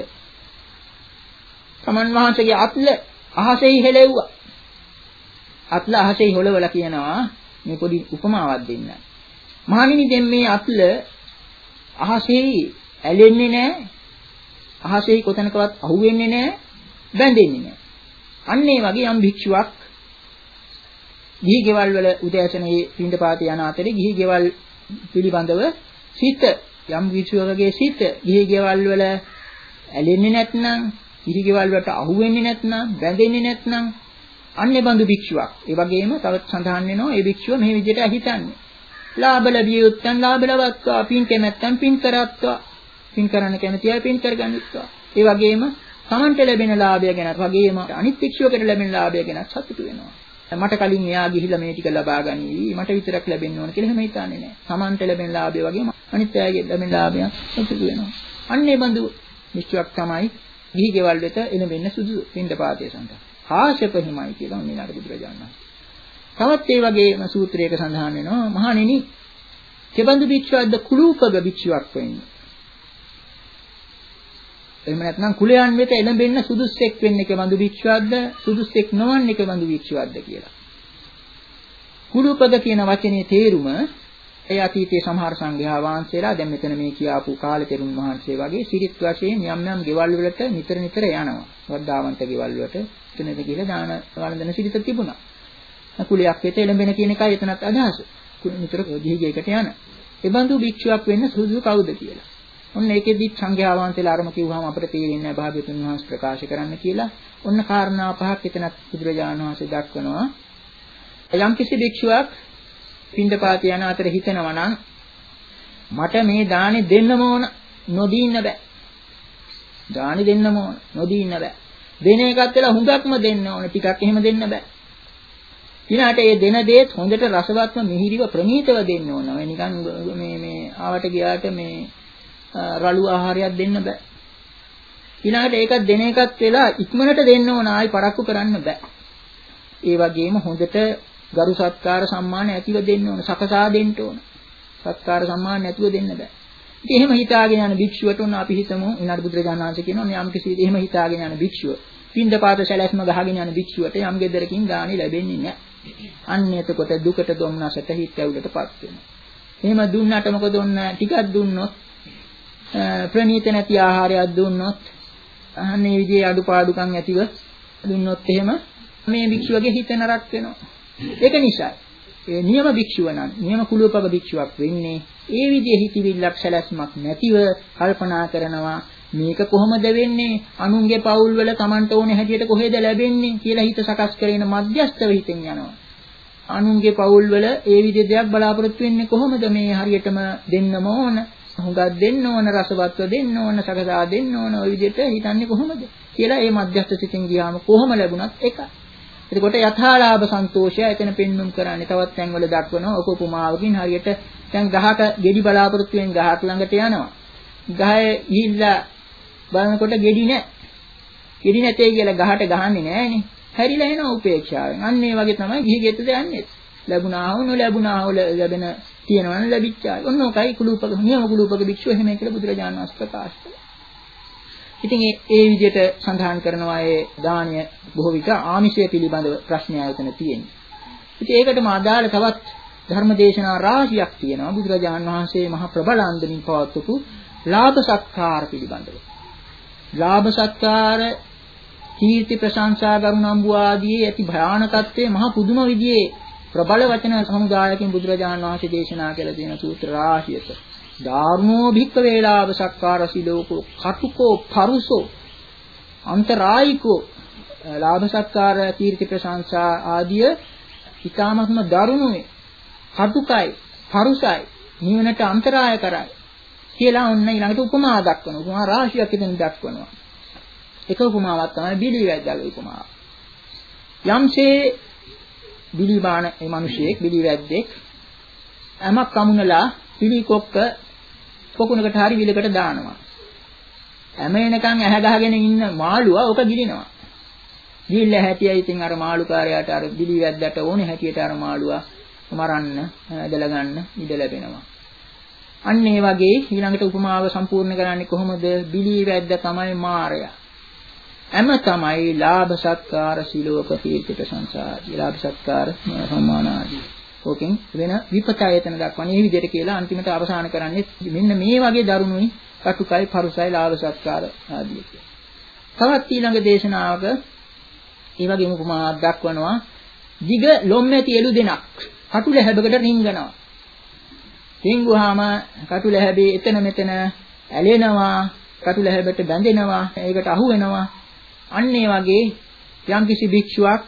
සමන් වහන්සේගේ අත්ල අහසෙහි හෙලෙව්වා. අත්ල අහසෙහි හොලවලා කියනවා මේ පොඩි උපමාවක් දෙන්න. මහණෙනි දැන් මේ අත්ල අහසෙහි ඇලෙන්නේ නැහැ. අහසෙහි කොතනකවත් අහුවෙන්නේ නැහැ. බැඳෙන්නේ නැහැ. අන්න ඒ වගේ යම් භික්ෂුවක් ගිහි ගෙවල් වල උදෑසනේ පින්ඩපාතේ යන අතරේ ගිහි ගෙවල් පිළිබඳව සිත යම් භික්ෂුවකගේ සිත ගිහි ගෙවල් වල ඇලෙන්නේ නැත්නම් ගිහි ගෙවල් වලට අහුවෙන්නේ නැත්නම් බැඳෙන්නේ නැත්නම් අන්නේ බඳු භික්ෂුවක්. ඒ වගේම තවත් සඳහන් වෙනවා ඒ භික්ෂුව මේ විදිහට හිතන්නේ. ලාභ ලැබිය යුත්තන් ලාභ ලවත්වා පින් කැමැත්තන් පින් කරත්වා පින් කරන්න කැමති අය පින් කරගන්නවා. ඒ වගේම තමන්ට ලැබෙන ලාභය ගැන වගේම අනිත් භික්ෂුවකට ලැබෙන ලාභය ගැන සතුටු වෙනවා. මට කලින් එයා ගිහිල්ලා මේ ටික ලබා ගනීවි මට විතරක් ලැබෙන්න ඕන කියලා එහෙම හිතන්නේ නැහැ. තමන්ට ලැබෙන ලාභය වගේම අනිත් අයගේ ලැබෙන ලාභය සතුටු වෙනවා. අන්නේ බඳු භික්ෂුවක් තමයි ගිහි ගෙවල් වෙත එළඹෙන්න සුදුසු පින්ඩපාතය සඳහා. කාශ්‍යප හිමයි කියලා ඊළඟ බුදුරජාණන් වහන්සේ. තවත් ඒ වගේම සූත්‍රයක සඳහන් වෙනවා මහණෙනි කෙබඳු භික්ෂුවක්ද කුලූපක භික්ෂුවක් වෙන්නේ. එහෙම නැත්නම් කුලයන් වෙත එළඹෙන්න සුදුස්සෙක් වෙන්නේ කෙබඳු භික්ෂුවක්ද සුදුස්සෙක් නොවන්නේ කෙබඳු භික්ෂුවක්ද කියලා. කුලූපක කියන වචනේ තේරුම ඒ අතීතයේ සමහර සංඝයා වහන්සේලා දැන් මෙතන මේ කියාපු කාලතෙරුන් වහන්සේ වගේ සිරිත් වශයෙන් යම් යම් ගෙවල් වලට නිතර නිතර යනවා. වර්ධාවන්ත ගෙවල් වලට එතනද කියලා දාන වළඳන සිරිත තිබුණා. කුලයක් වෙත එළඹෙන කියන එකයි එතනත් අදහස. නිතර ගිහි ගේකට යන. ඒ බඳු භික්ෂුවක් වෙන්න සුදුසු කවුද කියලා. ඔන්න ඒකෙදි සංඝයා වහන්සේලා අරම කිව්වහම අපිට තේරෙන්නේ නැහැ භාග්‍යතුන් වහන්සේ ප්‍රකාශ කරන්න කියලා. ඔන්න කාරණා පහක් එතනත් බුදුරජාණන් වහන්සේ දක්වනවා. යම් කිසි භික්ෂුවක් පින්ඩපාත යන අතර හිතනවා නම් මට මේ දානේ දෙන්නම ඕන නොදී ඉන්න බෑ. දානේ දෙන්නම ඕන නොදී ඉන්න බෑ. දෙන එකත් වෙලා හුඟක්ම දෙන්න ඕන ටිකක් එහෙම දෙන්න බෑ. ඊළාට ඒ දෙන දේත් හොඳට රසවත්ව මිහිරිව ප්‍රණීතව දෙන්න ඕන. ඔය නිකන් මේ මේ ආවට ගියාට මේ රළු ආහාරයක් දෙන්න බෑ. ඊළඟට ඒක දෙන එකත් වෙලා ඉක්මනට දෙන්න ඕන ආයි පරක්කු කරන්න බෑ. ඒ වගේම හොඳට ගරු සත්කාර සම්මාන ඇතිව දෙන්න ඕන. සකසා දෙන්න ඕන. සත්කාර සම්මාන නැතුව දෙන්න බෑ. ඉතින් එහෙම හිතාගෙන යන භික්ෂුවට උන අපි හිතමු ඊනාට බුදුරජාණන් වහන්සේ කියනවා යම් කිසි එහෙම හිතාගෙන යන භික්ෂුව පින්දපාත සැලැස්ම ගහගෙන යන භික්ෂුවට යම් ගෙදරකින් දානි ලැබෙන්නේ නැහැ. අන්න එතකොට දුකට දුම්නසට හිත ඇවුලටපත් වෙනවා. එහෙම දුන්නට මොකද ඔන්න ටිකක් දුන්නොත් ප්‍රණීත නැති ආහාරයක් දුන්නොත් අනේ විදිහේ අඩුපාඩුකම් ඇතිව දුන්නොත් එහෙම මේ භික්ෂුවගේ හිත නරක වෙනවා. ඒක නිසා ඒ නියම භික්ෂුව නම් නියම කුලූපක භික්ෂුවක් වෙන්නේ ඒ විදිහේ හිතවිල්ලක් සැලැස්මක් නැතිව කල්පනා කරනවා මේක කොහොමද වෙන්නේ අනුන්ගේ පවුල් වල Tamanට ඕනේ හැටියට කොහෙද ලැබෙන්නේ කියලා හිත සකස් කරගෙන මධ්‍යස්ථව හිතෙන් යනවා. අනුන්ගේ පවුල් වල ඒ විදිහ දෙයක් බලාපොරොත්තු වෙන්නේ කොහොමද මේ හරියටම දෙන්නම ඕන හුඟක් දෙන්න ඕන රසවත්ව දෙන්න ඕන සකසා දෙන්න ඕන ওই විදිහට හිතන්නේ කොහොමද කියලා ඒ මධ්‍යස්ථ සිතින් ගියාම කොහොම ලැබුණත් එකයි. එතකොට යථාලාභ සන්තෝෂය එතන පෙන්눔 කරන්නේ තවත් තැන්වල දක්වනවා ඔක උපමාවකින් හරියට දැන් ගහක ගෙඩි බලාපොරොත්තු වෙන ගහක් ළඟට යනවා. ගහේ ගිහිල්ලා බලනකොට ගෙඩි නැහැ. ගෙඩි නැtei කියලා ගහට ගහන්නේ නැහනේ. හැරිලා එනවා උපේක්ෂාවෙන්. අන්න ඒ වගේ තමයි ගිහි ගෙතද යන්නේ. ලැබුණා වුණ ලැබුණා වුණ ලැබෙන තියෙනවනේ ලැබිච්චා. ඔන්න ඔකයි කුලූපක නියම කුලූපක භික්ෂුව එහෙම කියලා බුදුරජාණන් වහන්සේ ප්‍රකාශ කළා. ඉතින් ඒ ඒ විදිහට සඳහන් කරනවා ඒ දානය බොහෝ විට ආමිෂය පිළිබඳව ප්‍රශ්නයක් උතන තියෙනවා. ඉතින් ඒකටම අදාළ තවත් ධර්මදේශනා රාශියක් තියෙනවා බුදුරජාණන් වහන්සේ මහ ප්‍රබලාන්දමින් පවත්වපු ලාභ සත්කාර පිළිබඳව. ලාභ සත්කාර කීර්ති ප්‍රශංසා ගරුණම්බු ආදී ඇති භයානකත්වයේ මහ පුදුම විදිහේ ප්‍රබල වචන සමුදායකින් බුදුරජාණන් වහන්සේ දේශනා කළ තියෙන සූත්‍ර රාශියක ධාර්මෝ භික්ඛ වේලාව සක්කාර සිලෝකෝ කටුකෝ පරුසෝ අන්තරායිකෝ ලාභ සත්කාර කීර්ති ප්‍රශංසා ආදිය ඊ타මත්ම දරුණුයි කටුකයි පරුසයි නිවනට අන්තරාය කරයි කියලා ඔන්න ඊළඟට උපමා දක්වනවා. උපමා රාශියක් ඉදන් දක්වනවා. එක උපමාවක් තමයි බිලි වැද්දාල උපමාව. යම්සේ බිලි බාන මේ මිනිසෙක් බිලි වැද්දෙක් අමක් කමුණලා බිලි කොක්ක පොකුණකට හරි විලකට දානවා. හැම එනකන් ඇහැ ගහගෙන ඉන්න මාළුවා ඔක ගිලිනවා. ගිල්ල හැටියයි ඉතින් අර මාළුකාරයාට අර බිලි වැද්දට ඕනේ හැටියට අර මාළුවා මරන්න ඇදලා ගන්න ඉඩ ලැබෙනවා. අන්න ඒ වගේ ඊළඟට උපමාව සම්පූර්ණ කරන්නේ කොහොමද? බිලි වැද්ද තමයි මාරයා. එම තමයි ලාභ සත්කාර සිලෝක කීර්ති ප්‍රශංසා ලාභ සත්කාර සම්මාන ආදී. ඕකෙන් වෙන විපතයතන දක්වන්නේ මේ විදිහට කියලා අන්තිමට අවසන් කරන්නේ මෙන්න මේ වගේ දරුණුයි කටුකයි පරුසයි ලාභ සත්කාර ආදී කියලා. තවත් ඊළඟ දේශනාවක ඒ වගේම උපමාවක් දක්වනවා. දිග ලොම්මැති එළු දෙනක් කටුල හැබකට රිංගනවා. රිංගුවාම කටුල හැබේ එතන මෙතන ඇලෙනවා, කටුල හැබට බැඳෙනවා, ඒකට අහු වෙනවා. අන්න ඒ වගේ යම්කිසි භික්ෂුවක්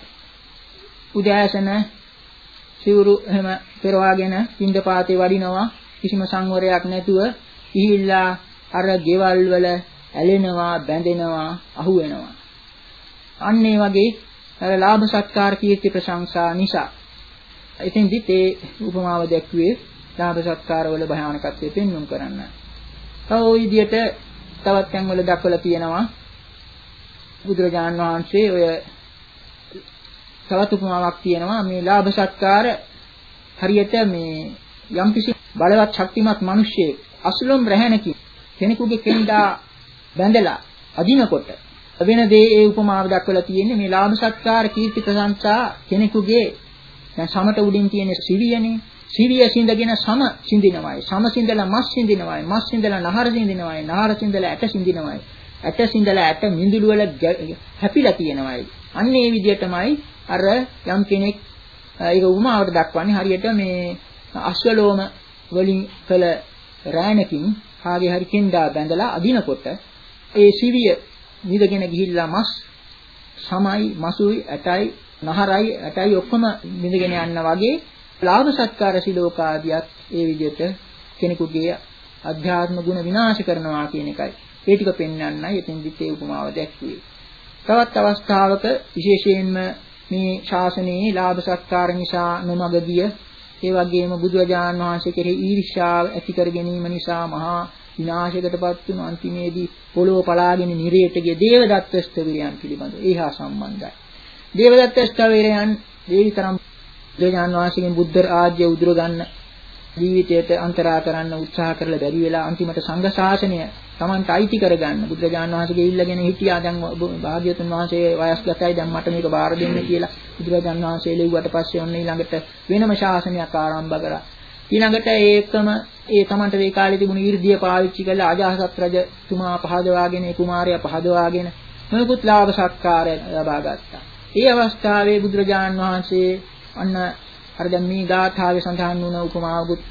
උදෑසන සිවුරු එහෙම පෙරවාගෙන පින්දපාතේ වඩිනවා කිසිම සංවරයක් නැතුව ඉහිල්ලා අර ගෙවල් වල ඇලෙනවා, බැඳෙනවා, අහු වෙනවා. අන්න ඒ වගේ අර ලාභ සත්කාර කීර්ති ප්‍රශංසා නිසා එතෙන්දිත් ඒ උපමාව දැක්ුවේ ලාභ සත්කාර වල භයානකත්වය පෙන්වුම් කරන්න. තව ওই විදිහට තවත් තැන් වල දක්වලා තියෙනවා බුදුරජාණන් වහන්සේ ඔය තවත් උපමාවක් තියෙනවා මේ ලාභ සත්කාර හරියට මේ යම්කිසි බලවත් ශක්තිමත් මිනිසෙක් අසුලම් රැහැනකින් කෙනෙකුගේ කෙන්ඩා බැඳලා අදිනකොට වෙන දේ ඒ උපමාව දක්වලා තියෙන්නේ මේ ලාභ සත්කාර කීර්ති ප්‍රශංසා කෙනෙකුගේ දැන් සමට උඩින් තියෙන සිවියනේ සිවිය සිඳගෙන සම සිඳිනවයි සම සිඳලා මස් සිඳිනවයි මස් සිඳලා නහර සිඳිනවයි නහර සිඳලා ඇට සිඳිනවයි ඇට සිඳලා ඇට මිඳුළු වල හැපිලා තියෙනවයි අන්න ඒ විදිහටමයි අර යම් කෙනෙක් ඒක උපමාවට දක්වන්නේ හරියට මේ අශ්වලෝම වලින් කළ රෑනකින් කාගේ හරි කෙන්ඩා බැඳලා අදිනකොට ඒ සිවිය නිදගෙන ගිහිල්ලා මස් සමයි මසුයි ඇටයි නහරයි ඇටයි ඔක්කොම නිදගෙන යන්න වගේ ලාභ සත්කාර සිලෝකාදියත් ඒ විදිහට කෙනෙකුගේ අධ්‍යාත්ම ගුණ විනාශ කරනවා කියන එකයි. ඒ ටික පෙන්වන්නයි එතෙන්දිත් ඒ උපමාව දැක්ුවේ. තවත් අවස්ථාවක විශේෂයෙන්ම මේ ශාසනයේ ලාභ සත්කාර නිසා නොමග ගිය ඒ වගේම බුදුරජාණන් වහන්සේ කෙරෙහි ඊර්ෂ්‍යාව ඇති කර ගැනීම නිසා මහා විනාශයකටපත් වුණු අන්තිමේදී පොළොව පලාගෙන නිරේට ගිය දේවදත්ත ස්තවීරයන් පිළිබඳව ඒහා සම්බන්ධයි. දේවදත්ත ස්තවීරයන් දේවිතරම් බුදුරජාණන් වහන්සේගෙන් බුද්ධ රාජ්‍ය උදුර ගන්න ජීවිතයට අන්තරා කරන්න උත්සාහ කරලා බැරි වෙලා අන්තිමට සංඝ ශාසනය Tamanට අයිති කරගන්න බුදුරජාණන් වහන්සේගේ ඉල්ලගෙන හිටියා. දැන් භාග්‍යවතුන් වහන්සේ වයස්ගතයි දැන් මට මේක බාර දෙන්න කියලා බුදුරජාණන් වහන්සේ ලෙව්වට පස්සේ ඔන්න ඊළඟට වෙනම ශාසනයක් ආරම්භ කරා. ඊළඟට ඒකම ඒ Tamanට ඒ කාලේ තිබුණු ඊර්ධිය පාවිච්චි කරලා අජාසත් රජතුමා පහදවාගෙන ඒ කුමාරයා පහදවාගෙන මොනකුත් ලාභ සත්කාර ලබා ගත්තා. ඒ අවස්ථාවේ බුදුරජාණන් වහන්සේ අන්න අර දැන් මේ ගාථාවේ සඳහන් වුණ උපමාවකුත්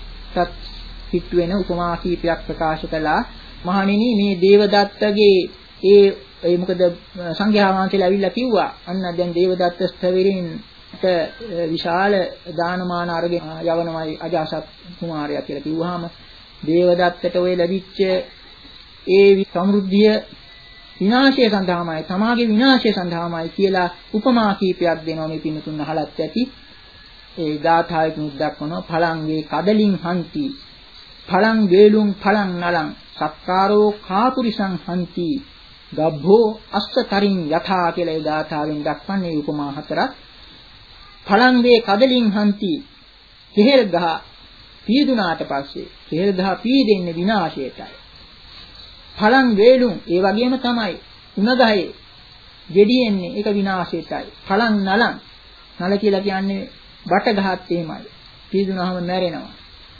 පිට වෙන උපමා කීපයක් ප්‍රකාශ කළා. මහණෙනි මේ දේවදත්තගේ ඒ ඒ මොකද සංඝයා වහන්සේලා ඇවිල්ලා කිව්වා අන්න දැන් දේවදත්ත ස්තවීරින්ට විශාල දානමාන අරගෙන යවනමයි අජාසත් කුමාරයා කියලා කිව්වහම දේවදත්තට ඔය ලැබිච්ච ඒ සමෘද්ධිය විනාශය සඳහාමයි තමාගේ විනාශය සඳහාමයි කියලා උපමා කීපයක් දෙනවා මේ පින්නතුන් අහලත් ඇති. ඒ ගාථාවෙත් දක්වනවා පලංගේ කදලින් හන්ති පලං වේලුම් පලං නලං සක්කාරෝ කාපුරිසං හන්ති ගබ්බෝ අස්සතරින් යථා කියලා ඒ ගාථාවෙන් දක්වන්නේ උපමා හතරක්. පලං වේ කදලින් හන්ති කෙහෙල් ගහ පීදුනාට පස්සේ කෙහෙල් ගහ පීදෙන්නේ විනාශයටයි. පලං වේලුම් ඒ වගේම තමයි උණ ගහේ ගෙඩියෙන්නේ ඒක විනාශයටයි. පලං නලං නල කියලා කියන්නේ බට ගහත් එහෙමයි. පීදුනහම මැරෙනවා.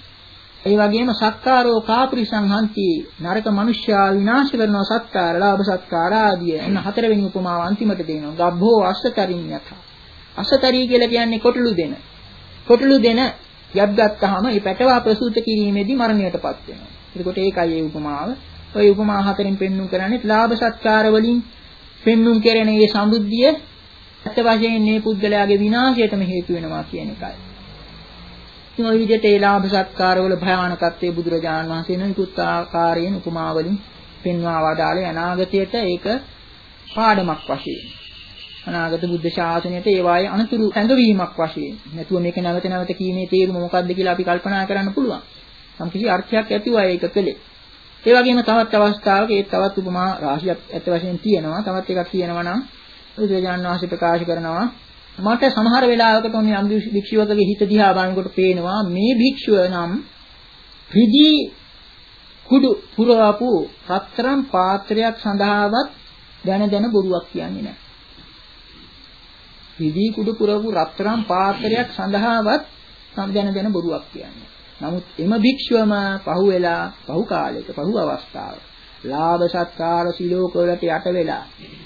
ඒ වගේම සක්කාරෝ කාපුරිසං හන්ති නරක මිනිස්යා විනාශ කරනවා සත්කාර ලාභ සත්කාර ආදී. එන්න හතරවෙනි උපමාව අන්තිමට දෙනවා. ගබ්බෝ අස්සතරින් යථා. අස්සතරි කියලා කියන්නේ කොටලු දෙන. කොටළු දෙන යත් ගත්තාම මේ පැටවා ප්‍රසූත කිරීමේදී මරණයටපත් වෙනවා. එතකොට ඒකයි ඒ උපමාව. ওই උපමා හතරෙන් පෙන්වුම් කරන්නේ ලාභ සත්කාර වලින් පෙන්වුම් කරන මේ සම්බුද්ධිය අත් වශයෙන් මේ පුද්ගලයාගේ විනාශයටම හේතු වෙනවා කියන එකයි. ඉතින් ওই විදිහට ඒ ලාභ සත්කාර වල භයානකත්වයේ බුදුරජාණන් වහන්සේ නොයෙකුත් ආකාරයෙන් උපමා වලින් පෙන්වා වදාළේ අනාගතයට ඒක පාඩමක් වශයෙන්. අනාගත බුද්ධ ශාසනයට ඒ වායේ අනතුරු සංගවීමක් වශයෙන්. නැතුව මේක නැවත නැවත කීමේ තේරුම මොකක්ද කියලා අපි කල්පනා කරන්න පුළුවන්. සම්කිසි අර්ථයක් ඇතිව ඒක කළේ. ඒ වගේම තවත් අවස්ථාවක ඒ තවත් උපමා රාශියක් ඇත්ත වශයෙන් තියෙනවා. තවත් එකක් කියනවා නම් බුදුරජාණන් වහන්සේ ප්‍රකාශ කරනවා මට සමහර වෙලාවකට ඔන්නේ යම් භික්ෂුවකගේ හිත දිහා බලනකොට පේනවා මේ භික්ෂුව නම් රිදී කුඩු පුරවපු රත්තරන් පාත්‍රයක් සඳහාවත් දැන දැන බොරුවක් කියන්නේ නැහැ. රිදී කුඩු පුරවපු රත්තරන් පාත්‍රයක් සඳහාවත් දැන දැන බොරුවක් කියන්නේ. නමුත් එම භික්ෂුවම පහු වෙලා පහු කාලයක පහු අවස්ථාව ලාභ සත්කාර සිලෝක වලට යට වෙලා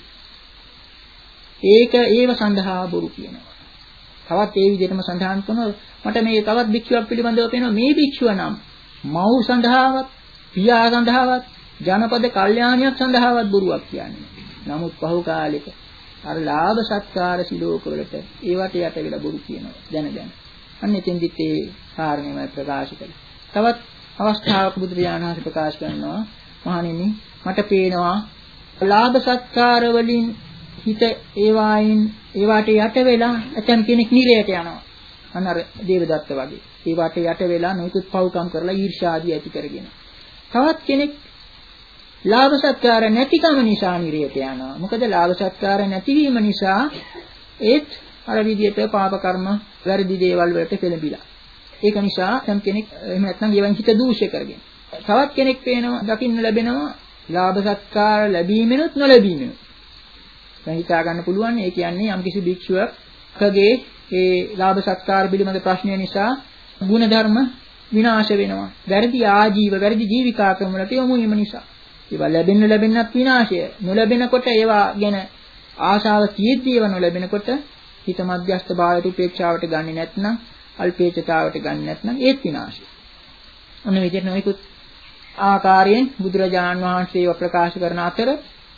ඒක ඒව සඳහා බොරු කියනවා. තවත් ඒ විදිහටම සඳහන් කරනවා මට මේ තවත් භික්ෂුවක් පිළිබඳව පේනවා මේ භික්ෂුව නම් මව් සඳහාවත් පියා සඳහාවත් ජනපද කල්යාණියක් සඳහාවත් බොරුවක් කියන්නේ. නමුත් පහු කාලෙක අර ලාභ සත්කාර සිලෝක වලට ඒවට යට වෙලා බොරු කියනවා දැන දැන. අන්න එතෙන්දිත් ඒ කාරණේම ප්‍රකාශ කළා. තවත් අවස්ථාවක බුදුරජාණන් වහන්සේ ප්‍රකාශ කරනවා මහණෙනි මට පේනවා ලාභ සත්කාර වලින් හිත ඒවායින් ඒවාට යට වෙලා ඇතම් කෙනෙක් නිරයට යනවා. අන්න අර දේවදත්ත වගේ. ඒවාට යට වෙලා නොයෙකුත් පව්කම් කරලා ඊර්ෂ්‍යාදී ඇති කරගෙන. තවත් කෙනෙක් ලාභ සත්කාර නැතිකම නිසා නිරයට යනවා. මොකද ලාභ සත්කාර නැතිවීම නිසා ඒත් අර විදියට පාප කර්ම වැරදි දේවල් වලට පෙළඹිලා. ඒක නිසා යම් කෙනෙක් එහෙම නැත්නම් ඊවන් හිත දූෂ්‍ය කරගෙන. තවත් කෙනෙක් පේනවා දකින්න ලැබෙනවා ලාභ සත්කාර ලැබීමෙනුත් නොලැබීමෙනුත්. දැන් හිතා ගන්න පුළුවන් ඒ කියන්නේ යම් කිසි භික්ෂුවකගේ ඒ ලාභ සත්කාර පිළිබඳ ප්‍රශ්නය නිසා ගුණ ධර්ම විනාශ වෙනවා. වැරදි ආජීව වැරදි ජීවිකා ක්‍රම වලට යොමු වීම නිසා. ඒවා ලැබෙන්න ලැබෙන්නත් විනාශය. නොලැබෙනකොට ඒවා ගැන ආශාව තියෙද්දී ඒවා නොලැබෙනකොට හිත මධ්‍යස්ථ භාවයට උපේක්ෂාවට ගන්නේ නැත්නම් අල්පේච්ඡතාවට ගන්නේ නැත්නම් ඒත් විනාශය. ඔන්න විදිහට නොයෙකුත් ආකාරයෙන් බුදුරජාණන් වහන්සේව ප්‍රකාශ කරන අතර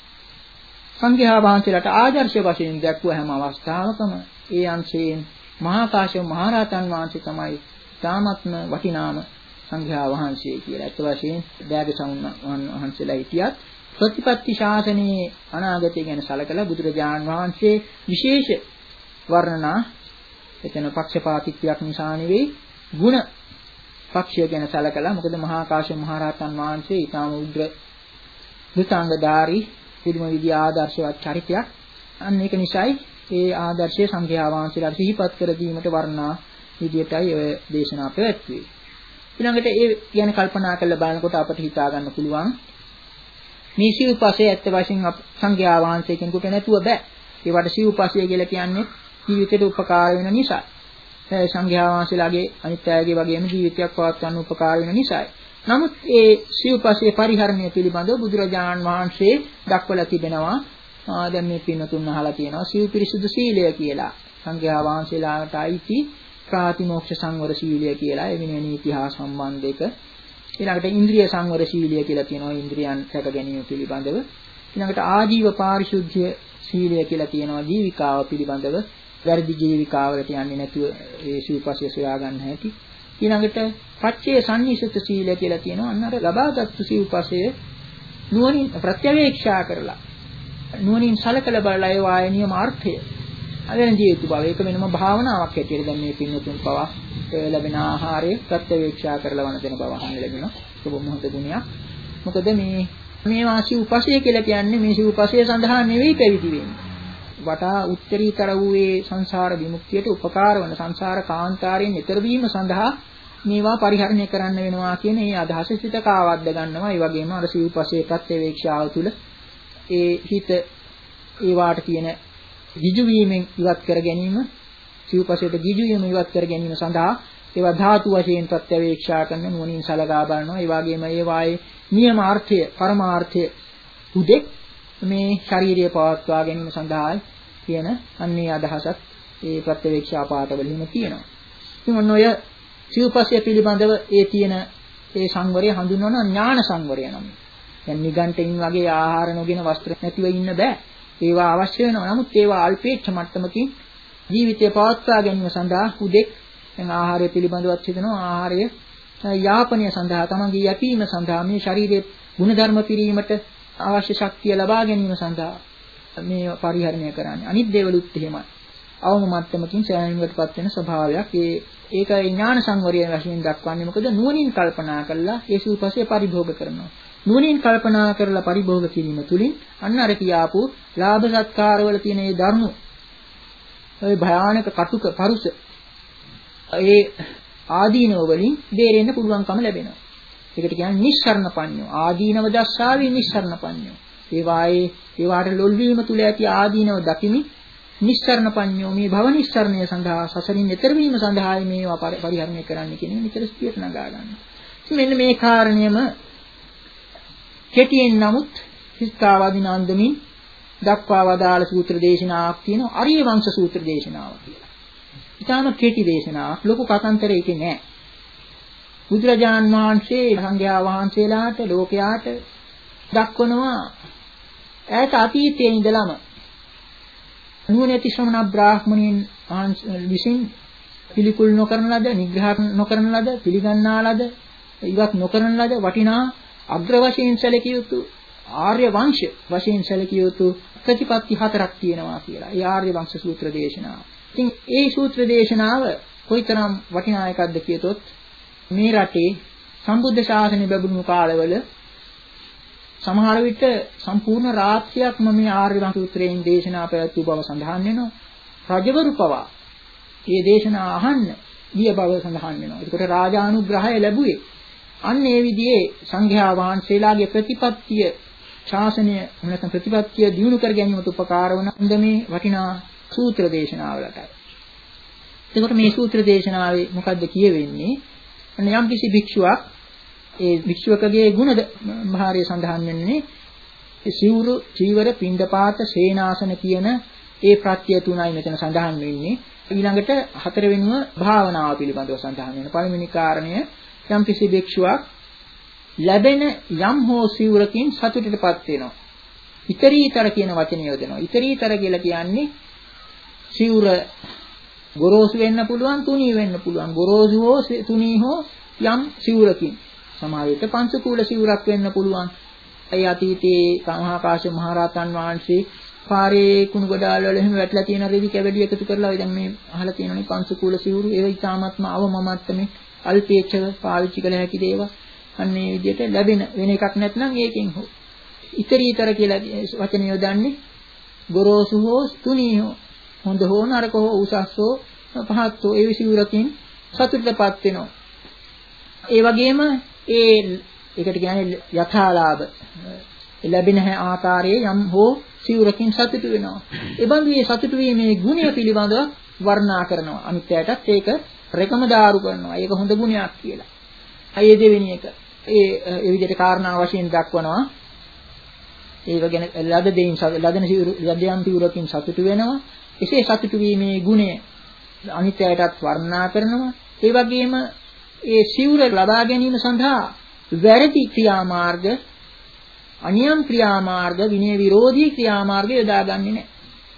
සංඝයා වහන්සේලාට ආදර්ශ වශයෙන් දැක්වුව හැම අවස්ථාවකම ඒ අංශයෙන් මහා කාශ්‍යප මහ රහතන් වහන්සේ තමයි තාමත්ම වටිනාම සංඝයා වහන්සේ කියලා. ඒත් වශයෙන් දයාගසුන් වහන්සේලා හිටියත් ප්‍රතිපත්ති ශාසනයේ අනාගතය ගැන සැලකලා බුදුරජාණන් වහන්සේ විශේෂ වර්ණනා එතන පක්ෂපාතිත්වයක් නිසා නෙවෙයි ಗುಣ පක්ෂය ගැන සැලකලා මොකද මහා කාශ්‍යප මහ රහතන් වහන්සේ ඊටාම උග්‍ර දුතාංගධාරී පුදුම විදිය ආදර්ශවත් චරිතයක්. අන්න ඒක නිසායි ඒ ආදර්ශය සංඝයා වහන්සේලාට සිහිපත් කර දීමට වර්ණනා විදියටයි ඔය දේශනා පැවැත්වුවේ. ඊළඟට ඒ ගැන කල්පනා කරලා බලනකොට අපට හිතා ගන්න පුළුවන් මේ සිව්පස්සේ ඇත්ත වශයෙන් සංඝයා වහන්සේ කෙනෙකුට නැතුව බෑ. ඒවට සිව්පස්සේ කියලා කියන්නේ ජීවිතයට උපකාර වෙන නිසා. ඒ සංඝයා වහන්සේලාගේ අනිත් අයගේ වගේම ජීවිතයක් පවත්වන්න උපකාර වෙන නිසායි. නමුත් ඒ සිව්පස්සේ පරිහරණය පිළිබඳව බුදුරජාණන් වහන්සේ දක්වලා තිබෙනවා. දැන් මේ පින්නතුන් අහලා තියෙනවා සිව් පිරිසුදු සීලය කියලා. සංඝයා වහන්සේලාට අයිති ප්‍රාතිමෝක්ෂ සංවර සීලය කියලා ඒ වෙනුවෙන් ඉතිහාස සම්බන්ධයක. ඊළඟට ඉන්ද්‍රිය සංවර සීලය කියලා තියෙනවා ඉන්ද්‍රියන් රැක ගැනීම පිළිබඳව. ඊළඟට ආජීව පාරිශුද්ධ්‍ය සීලය කියලා තියෙනවා ජීවිකාව පිළිබඳව. වැරදි ජීවිකාවලට යන්නේ නැතුව ඒ සිව්පස්සේ සොයා ගන්න හැටි. ඊළඟට පච්චේ සම්නිසිත සීලය කියලා තියෙනවා. අන්න අර ලබාගත්තු සිව්පස්සේ නුවණින් ප්‍රත්‍යවේක්ෂා කරලා නුවණින් සලකලා බලලා ඒ වායේ නියම අර්ථය අවෙන ජීවිත බව ඒක වෙනම භාවනාවක් හැටියට දැන් මේ පින්නතුන් පවා ලැබෙන ආහාරය ප්‍රත්‍යවේක්ෂා කරලා වන දෙන බව අහන්න ලැබෙනවා. ඒක බොහොම හොඳ ගුණයක්. මොකද මේ මේ වාසී උපසේ කියලා කියන්නේ මේ සිව්පස්සේ සඳහා නෙවෙයි පැවිදි වෙන්නේ. වටා උත්තරීතර වූ සංසාර විමුක්තියට උපකාර වන සංසාර කාන්තාරයෙන් ඈතර වීම සඳහා මේවා පරිහරණය කරන්න වෙනවා කියන මේ අදහස සිත කාවද්ද ගන්නවා. ඒ වගේම අර සිව්පස්සේ ප්‍රත්‍යවේක්ෂාව තුළ ඒ හිත ඒ වාට තියෙන ගිජු වීමෙන් ඉවත් කර ගැනීම සිව්පසයට ගිජු වීම ඉවත් කර ගැනීම සඳහා ඒවා ධාතු වශයෙන් ප්‍රත්‍යවේක්ෂා කරන නුවණින් සලකා බලනවා. ඒ වගේම ඒ වායේ නියමාර්ථය පරමාර්ථය උදෙක් මේ ශාරීරිය පවත්වා ගැනීම සඳහා කියන අන්නේ අදහසත් ඒ ප්‍රත්‍යවේක්ෂා පාඨවලින්ම තියෙනවා. ඉතින් ඔන්න ඔය සිව්පසය පිළිබඳව ඒ තියෙන ඒ සංවරය හඳුන්වනවා ඥාන සංවරය නම්. දැන් නිගණ්ඨයින් වගේ ආහාර නොගෙන වස්ත්‍ර නැතිව ඉන්න බෑ. ඒවා අවශ්‍ය වෙනවා. නමුත් ඒවා අල්පේච්ඡ මට්ටමකින් ජීවිතය පවත්වා ගැනීම සඳහා හුදෙක් දැන් ආහාරය පිළිබඳවත් හිතනවා ආහාරය යාපනය සඳහා තමන්ගේ යැපීම සඳහා මේ ශරීරයේ ගුණධර්ම පිරීමට අවශ්‍ය ශක්තිය ලබා ගැනීම සඳහා මේ පරිහරණය කරන්නේ. අනිත් දේවලුත් එහෙමයි. අවම මට්ටමකින් සෑහීමකටපත් වෙන ස්වභාවයක්. ඒ ඒක ඥාන සංවරය වශයෙන් දක්වන්නේ මොකද නුවණින් කල්පනා කළා ඒ සිව්පසය පරිභෝග කරනවා. නුවණින් කල්පනා කරලා පරිභෝග කිරීම තුළින් අන්න අර කියාපු ලාභ සත්කාරවල තියෙන මේ ධර්ම ඒ භයානක කටුක පරුස ඒ ආදීනව වලින් බේරෙන්න පුළුවන්කම ලැබෙනවා. ඒකට කියන්නේ නිස්සරණ පඤ්ඤෝ. ආදීනව දස්සාවේ නිස්සරණ පඤ්ඤෝ. ඒ වායේ ඒ වාට ලොල් වීම තුල ඇති ආදීනව දකිමි නිස්සරණ පඤ්ඤෝ මේ භව නිස්සරණය සඳහා සසරින් එතර වීම සඳහායි මේවා පරිහරණය කරන්න කියන එක නිතර ස්ථිර නගා ගන්නවා. මෙන්න මේ කාරණයම කෙටියෙන් නමුත් හිස්කාවාදී නන්දමින් දක්වා වදාළ සූත්‍ර දේශනාවක් තියෙනවා අරිය වංශ සූත්‍ර දේශනාව කියලා. ඊටාම කෙටි දේශනාවක් ලොකු කතන්තරයක නෑ. බුදුරජාන් වහන්සේ සංඝයා වහන්සේලාට ලෝකයාට දක්වනවා ඈත අතීතයේ ඉඳලම නුවණැති ශ්‍රමණ බ්‍රාහ්මණයන් විසින් පිළිකුල් නොකරන ලද, නිග්‍රහ නොකරන ලද, පිළිගන්නා ලද, ඉවත් නොකරන ලද වටිනා අග්‍ර වශයෙන් සැලකිය යුතු ආර්ය වංශ වශයෙන් සැලකිය යුතු ප්‍රතිපත්ති හතරක් තියෙනවා කියලා. ඒ ආර්ය වංශ සූත්‍ර දේශනාව. ඉතින් ඒ සූත්‍ර දේශනාව කොයිතරම් වටිනා එකක්ද කියතොත් මේ රටේ සම්බුද්ධ ශාසනය ලැබුණු කාලවල සමහර විට සම්පූර්ණ රාත්‍රියක්ම මේ ආර්ය වංශ සූත්‍රයෙන් දේශනා පැවැත්වූ බව සඳහන් වෙනවා. රජවරු පවා මේ දේශනා අහන්න ගිය බව සඳහන් වෙනවා. ඒකට රාජානුග්‍රහය ලැබුවේ අන්න ඒ විදිහේ සංඝයා වහන්සේලාගේ ප්‍රතිපත්තිය ශාසනය නැත්නම් ප්‍රතිපත්තිය දියුණු කර ගැනීමට උපකාර වන හොඳ මේ වටිනා සූත්‍ර දේශනාවලටයි. එතකොට මේ සූත්‍ර දේශනාවේ මොකද්ද කියවෙන්නේ? අන්න යම් කිසි භික්ෂුවක් ඒ භික්ෂුවකගේ ගුණ භාරය සඳහන් වෙන්නේ සිවුරු, චීවර, පිණ්ඩපාත, සේනාසන කියන ඒ ප්‍රත්‍ය තුනයි මෙතන සඳහන් වෙන්නේ. ඊළඟට හතර වෙනුව භාවනාව පිළිබඳව සඳහන් වෙනවා. පළවෙනි කාරණය යම් කිසි භික්ෂුවක් ලැබෙන යම් හෝ සිවුරකින් සතුටටපත් වෙනවා. ඊතරීතර කියන වචනය යොදනවා. ඊතරීතර කියලා කියන්නේ සිවුර ගොරෝසු වෙන්න පුළුවන්, තුනී වෙන්න පුළුවන්. ගොරෝසු හෝ තුනී හෝ යම් සිවුරකින් සමහර විට පංචකූල සිවුරක් වෙන්න පුළුවන්. ඒ අතීතයේ මහා කාශ්‍යප මහ රහතන් වහන්සේ පාරේ කුණු ගඩාල් වල එහෙම වැටලා තියෙන රෙදි කැවැඩි එකතු කරලා දැන් මේ අහලා තියෙනනේ පංචකූල සිවුරු. ඒ ඉතාමත්ම අවමමත්තමේ අල්පේච්ඡව පාවිච්චි කළ හැකි දේවල්. අන්න මේ විදිහට ලැබෙන වෙන එකක් නැත්නම් ඒකෙන් හෝ ඊතරීතර කියලා වචනය යොදන්නේ ගොරෝසු හෝ තුනී හෝ හොඳ හෝ නරක හෝ උසස් හෝ පහත් හෝ ඒ විසිවරකින් සතුටටපත් වෙනවා. ඒ වගේම ඒ ඒකට කියන්නේ යථාලාභ ලැබෙන ආකාරයේ යම් හෝ සිවුරකින් සතුටු වෙනවා. ඒ බඳු මේ සතුටු වීමේ ගුණය පිළිබඳව වර්ණනා කරනවා. අනිත්‍යයටත් ඒක රෙකමදාරු කරනවා. ඒක හොඳ ගුණයක් කියලා. අය දෙවෙනි එක ඒ ඒ විදිහට කාරණා වශයෙන් දක්වනවා. ඒක ගැන ලද දෙයින් ලදන සිවුරු ලදයන් සිවුරකින් සතුටු වෙනවා. එසේ සතුටු වීමේ ගුණය අනිත්‍යයටත් වර්ණනා කරනවා. ඒ වගේම ඒ සිවුර ලබා ගැනීම සඳහා වැරදි ක්‍රියාමාර්ග, අනියම් ක්‍රියාමාර්ග, විනය විරෝධී ක්‍රියාමාර්ග යොදාගන්නේ නැහැ.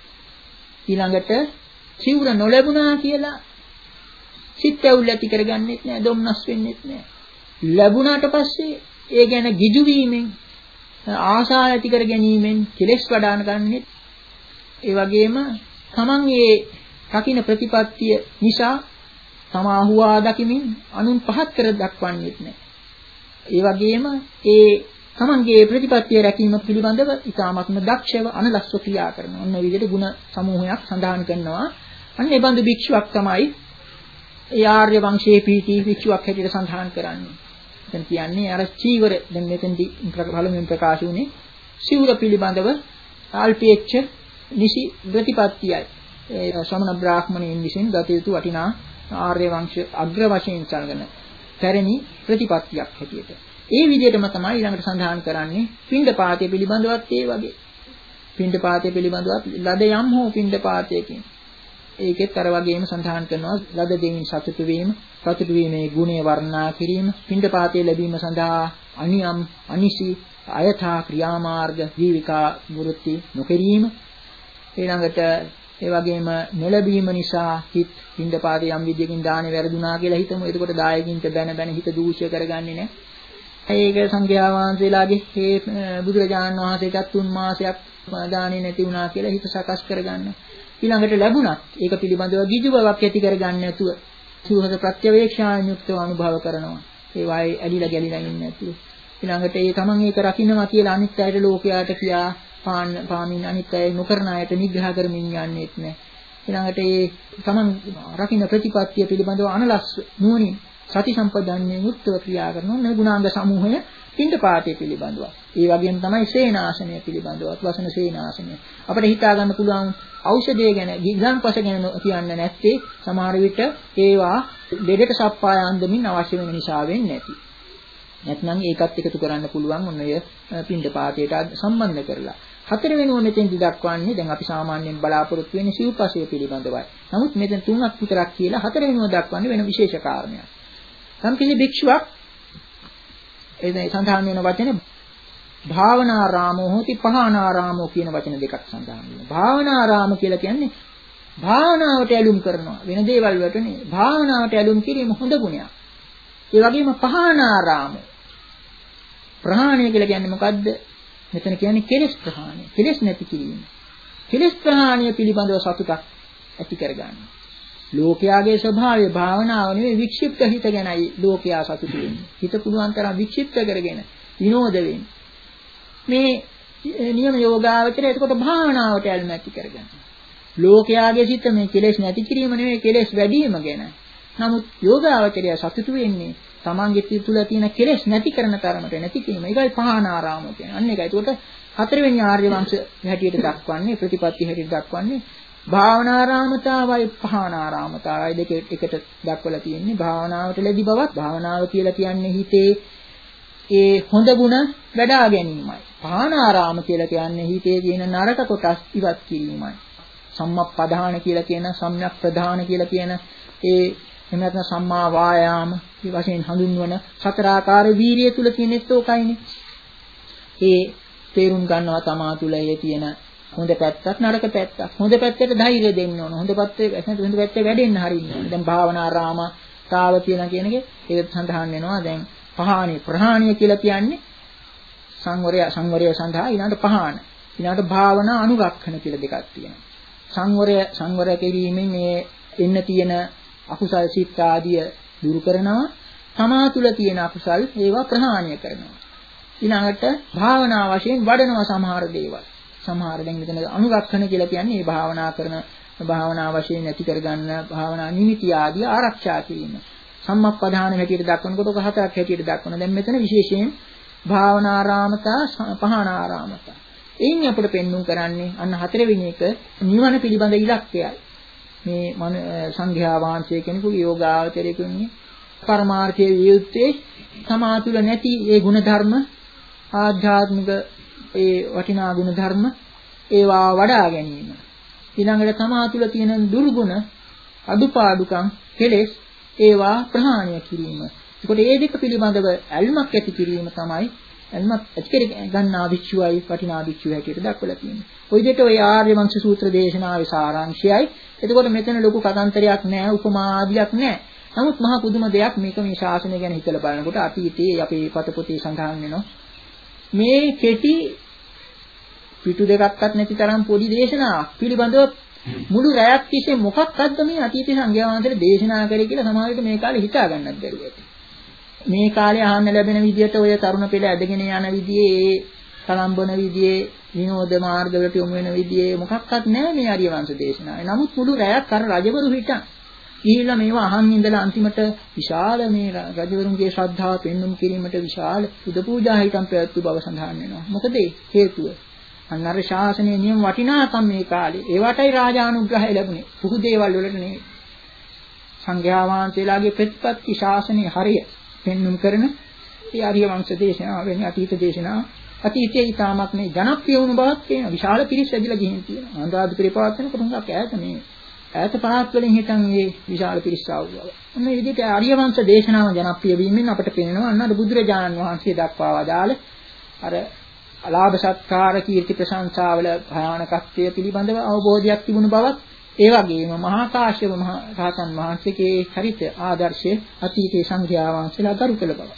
ඊළඟට සිවුර නොලැබුණා කියලා සිත් ඇවුල් ඇති කරගන්නෙත් නැහැ, දුම්නස් වෙන්නෙත් නැහැ. ලැබුණාට පස්සේ ඒ ගැන ගිජු වීමෙන්, ආශා ඇති කර ගැනීමෙන් කෙලෙස් වඩාන ගන්නෙත්. ඒ වගේම තමන් ඒ රකින්න ප්‍රතිපත්තිය නිසා තමා හුවා දකිමින් අනුන් පහත් කර දක්වන්නේත් නැහැ. ඒ වගේම ඒ තමන්ගේ ප්‍රතිපත්තිය රැකීම පිළිබඳව ඉතාමත්ම දක්ෂව අනලස්ව ක්‍රියා කරනවා. ඔන්න විදිහට ಗುಣ සමූහයක් සඳහන් කරනවා. අන්න ඒ බඳු භික්ෂුවක් තමයි ඒ ආර්ය වංශයේ පීටි භික්ෂුවක් හැටියට සඳහන් කරන්නේ. දැන් කියන්නේ අර චීවර දැන් මෙතෙන්දී පළමුවෙන් ප්‍රකාශ වුණේ සිවුර පිළිබඳව අල්පේච්ඡ නිසි ප්‍රතිපත්තියයි. ඒ ශ්‍රමණ බ්‍රාහ්මණයන් විසින් ගත යුතු වටිනා ආර්ය වංශ අග්‍ර වශයෙන් සැලකෙන පැරණි ප්‍රතිපත්තියක් හැටියට. ඒ විදිහටම තමයි ඊළඟට සඳහන් කරන්නේ පිණ්ඩපාතය පිළිබඳවත් ඒ වගේ. පිණ්ඩපාතය පිළිබඳවත් ලද යම් හෝ පිණ්ඩපාතයකින් ඒකෙත් අර වගේම සඳහන් කරනවා ලද දෙයින් සතුටු වීම, සතුටු වීමේ ගුණය වර්ණනා කිරීම, පින්ඩපාතයේ ලැබීම සඳහා අනියම්, අනිසි, අයථා ක්‍රියාමාර්ග ජීවිකා වෘත්ති නොකිරීම. ඊළඟට ඒ වගේම නොලැබීම නිසා හිත පින්ඩපාතේ යම් විදියකින් දානේ වැරදුනා කියලා හිතමු. එතකොට දායකින්ට බැන බැන හිත දූෂ්‍ය කරගන්නේ නැහැ. ඒක සංඝයා වහන්සේලාගේ මේ බුදුරජාණන් වහන්සේටත් තුන් මාසයක් දානේ නැති වුණා කියලා හිත සකස් කරගන්න. ඊළඟට ලැබුණත් ඒක පිළිබඳව ගිජු බවක් ඇති කරගන්න නැතුව සුහද ප්‍රත්‍යවේක්ෂාන් යුක්තව අනුභව කරනවා. ඒ වායි ඇලිලා ගැලිලා ඉන්නේ නැතුව. ඊළඟට ඒ තමන් ඒක රකින්නවා කියලා අනිත් අයට ලෝකයට කියා පාන් පාමින් අනිත් අය නොකරන අයට නිග්‍රහ කරමින් යන්නේත් නැහැ. ඊළඟට ඒ තමන් රකින්න ප්‍රතිපත්තිය පිළිබඳව අනලස් නුවණින් සති සම්පදන්නේ යුක්තව ක්‍රියා කරන මේ ගුණාංග සමූහය පින්ඩපාතය පිළිබඳව. ඒ වගේම තමයි සේනාසනය පිළිබඳවත් වසන සේනාසනය. අපිට හිතා ගන්න පුළුවන් ඖෂධය ගැන, ගිග්ගන්පස ගැන කියන්න නැත්තේ සමහර විට ඒවා දෙඩට සප්පාය අන්දමින් අවශ්‍ය වෙන නිසා වෙන්නේ නැති. නැත්නම් ඒකත් එකතු කරන්න පුළුවන් ඔන්න ඔය පින්ඩපාතයට සම්බන්ධ කරලා. හතර වෙනුව මෙතෙන්දි දක්වන්නේ දැන් අපි සාමාන්‍යයෙන් බලාපොරොත්තු වෙන්නේ සිව්පසය පිළිබඳවයි. නමුත් මෙතන තුනක් විතරක් කියලා හතර වෙනුව දක්වන්නේ වෙන විශේෂ කාරණයක්. සම්පිලි භික්ෂුවක් එදේ සඳහන් වෙන වචනේ භාවනාරාමෝ හෝති පහානාරාමෝ කියන වචන දෙකක් සඳහන් වෙනවා. භාවනාරාම කියලා කියන්නේ භාවනාවට ඇලුම් කරනවා. වෙන දේවල් වලට නෙවෙයි. භාවනාවට ඇලුම් කිරීම හොඳ ගුණයක්. ඒ වගේම පහානාරාම ප්‍රහාණය කියලා කියන්නේ මොකද්ද? මෙතන කියන්නේ කෙලෙස් ප්‍රහාණය. කෙලෙස් නැති කිරීම. කෙලෙස් ප්‍රහාණය පිළිබඳව සතුටක් ඇති කරගන්න. ලෝකයාගේ ස්වභාවය භාවනාව නෙවෙයි වික්ෂිප්ත හිත ගැනයි ලෝකයා සතුටු වෙන්නේ. හිත පුළුවන් තරම් වික්ෂිප්ත කරගෙන විනෝද වෙන්නේ. මේ නියම යෝගාවචරය එතකොට භාවනාවට ඇල්ම ඇති කරගන්න. ලෝකයාගේ සිත මේ කෙලෙස් නැති කිරීම නෙවෙයි කෙලෙස් වැඩි වීම ගැන. නමුත් යෝගාවචරය සතුටු වෙන්නේ තමන්ගේ සිත තුළ තියෙන කෙලෙස් නැති කරන තරමට නැති කිරීම. ඒකයි පහානාරාම කියන්නේ. අන්න ඒකයි. එතකොට හතරවෙනි ආර්ය වංශ හැටියට දක්වන්නේ ප්‍රතිපත්ති හැටියට දක්වන්නේ භාවනාරාමතාවයි පහානාරාමතාවයි දෙක එකට දක්වලා තියෙන්නේ. භාවනාවට ලැබි බවත් භාවනාව කියලා කියන්නේ හිතේ ඒ හොඳ ගුණ වඩා ගැනීමයි. පහානාරාම කියලා කියන්නේ හිතේ තියෙන නරක කොටස් ඉවත් කිරීමයි. සම්මප්පදාන කියලා කියන සම්‍යක් ප්‍රදාන කියලා කියන ඒ එහෙම නැත්නම් සම්මා වායාම මේ වශයෙන් හඳුන්වන සතරාකාර වීරිය තුල තියෙනෙත් ඕකයිනේ. ඒ තේරුම් ගන්නවා තමා තුල ඒ තියෙන හොඳ පැත්තක් නරක පැත්තක්. හොඳ පැත්තට ධෛර්යය දෙන්න ඕන. හොඳ පැත්තේ නැත්නම් හොඳ පැත්තේ වැඩෙන්න හරින්න ඕන. දැන් භාවනාරාමතාව කියලා කියන එකේ ඒක සඳහන් වෙනවා. දැන් පහාණි ප්‍රහාණිය කියලා කියන්නේ සංවරය සංවරය සඳහා ඊළඟට පහාන. ඊළඟට භාවනා අනුරක්ෂණ කියලා දෙකක් තියෙනවා. සංවරය සංවරය කිරීමෙන් මේ එන්න තියෙන අකුසල් සිත් ආදිය දුරු කරනවා. තමා තුල තියෙන අකුසල් ඒවා ප්‍රහාණය කරනවා. ඊළඟට භාවනා වශයෙන් වඩනවා සමහර දේවල්. සමහර දැන් මෙතන අනුරක්ෂණ කියලා කියන්නේ මේ භාවනා කරන භාවනා වශයෙන් ඇති කරගන්න භාවනා නිමිති ආදී ආරක්ෂා කිරීම. සම්මප්පදාන හැටියට දක්වනකොට ඔක හතරක් හැටියට දක්වන. දැන් මෙතන විශේෂයෙන් භාවනාරාමතා පහානාරාමතා. එයින් අපිට පෙන්වුම් කරන්නේ අන්න හතරවෙනි එක නිවන පිළිබඳ ඉලක්කයයි. මේ සංඝයා වහන්සේ කෙනෙකුගේ යෝගාවචරයේ පරමාර්ථයේ වියුත්තේ තමා තුළ නැති ඒ ගුණ ධර්ම ආධ්‍යාත්මික ඒ වටිනා ගුණ ධර්ම ඒවා වඩා ගැනීම. ඊළඟට තමා තුළ තියෙන දුර්ගුණ අඩුපාඩුකම් කෙලෙස් ඒවා ප්‍රහාණය කිරීම. ඒකට මේ දෙක පිළිබඳව ඇල්මක් ඇති කිරීම තමයි ඇල්මක් ඇති කර ගන්නා විචුවයි වටිනා විචුව හැටියට දක්වලා තියෙන්නේ. ওই දෙක ඔය ආර්ය වංශ සූත්‍ර දේශනාවේ සාරාංශයයි. එතකොට මෙතන ලොකු කතාන්තරයක් නැහැ, උපමා ආදියක් නැහැ. නමුත් මහා පුදුම දෙයක් මේක මේ ශාසනය ගැන හිතලා බලනකොට අතීතයේ අපේ පතපොතේ සඳහන් වෙනවා. මේ කෙටි පිටු දෙකක්වත් නැති තරම් පොඩි දේශනාවක් පිළිබඳව මුළු රැයක් තිස්සේ මොකක්වත්ද මේ අතීතයේ සංඝයා වහන්සේලා දේශනා කරේ කියලා සමහරවිට මේ කාලේ හිතා ගන්නත් බැරුව ඇති. මේ කාලේ අහන්න ලැබෙන විදිහට ඔය තරුණ පෙළ ඇදගෙන යන විදිහේ ඒ කලම්බන විදිහේ විනෝද මාර්ගවලට යොමු වෙන විදිහේ මොකක්වත් නැහැ මේ ආර්ය වංශ දේශනාවේ. නමුත් මුළු රැයක් අර රජවරු හිටන් ගිහිල්ලා මේවා අහන් ඉඳලා අන්තිමට විශාල මේ රජවරුන්ගේ ශ්‍රද්ධාව පෙන්වුම් කිරීමට විශාල පුද පූජා හිටන් පැවැත්වු බව සඳහන් වෙනවා. මොකද හේතුව අන්න අර ශාසනයේ නියම වටිනාකම් මේ කාලේ ඒවටයි රාජානුග්‍රහය ලැබුණේ. පුහු දේවල් වලට නෙවෙයි. සංඝයා වහන්සේලාගේ ප්‍රතිපත්ති ශාසනයේ හරිය පෙන්වුම් කරන ඒ ආර්ය වංශ දේශනාව වෙන අතීත දේශනාව අතීතයේ ඊටමත් මේ ජනප්‍රිය වුණු බවත් කියන විශාල පිරිස් ඇදලා ගිහින් තියෙනවා. අනුරාධපුරේ පවත්වනකොට හුඟක් ඈත මේ ඈත පළාත් වලින් හිටන් මේ විශාල පිරිස් ආවුවා. මේ විදිහට ආර්ය වංශ දේශනාව ජනප්‍රිය වීමෙන් අපට පේනවා අන්න අර බුදුරජාණන් වහන්සේ දක්වා වදාළ අර අලාභ සත්කාර කීර්ති ප්‍රශංසාවල භයානකත්වය පිළිබඳව අවබෝධයක් තිබුණු බවත් ඒ වගේම මහා කාශ්‍යප මහ රහතන් වහන්සේගේ චරිත ආදර්ශයේ අතීතයේ සංඝයා වහන්සේලා ගරු කළ බව.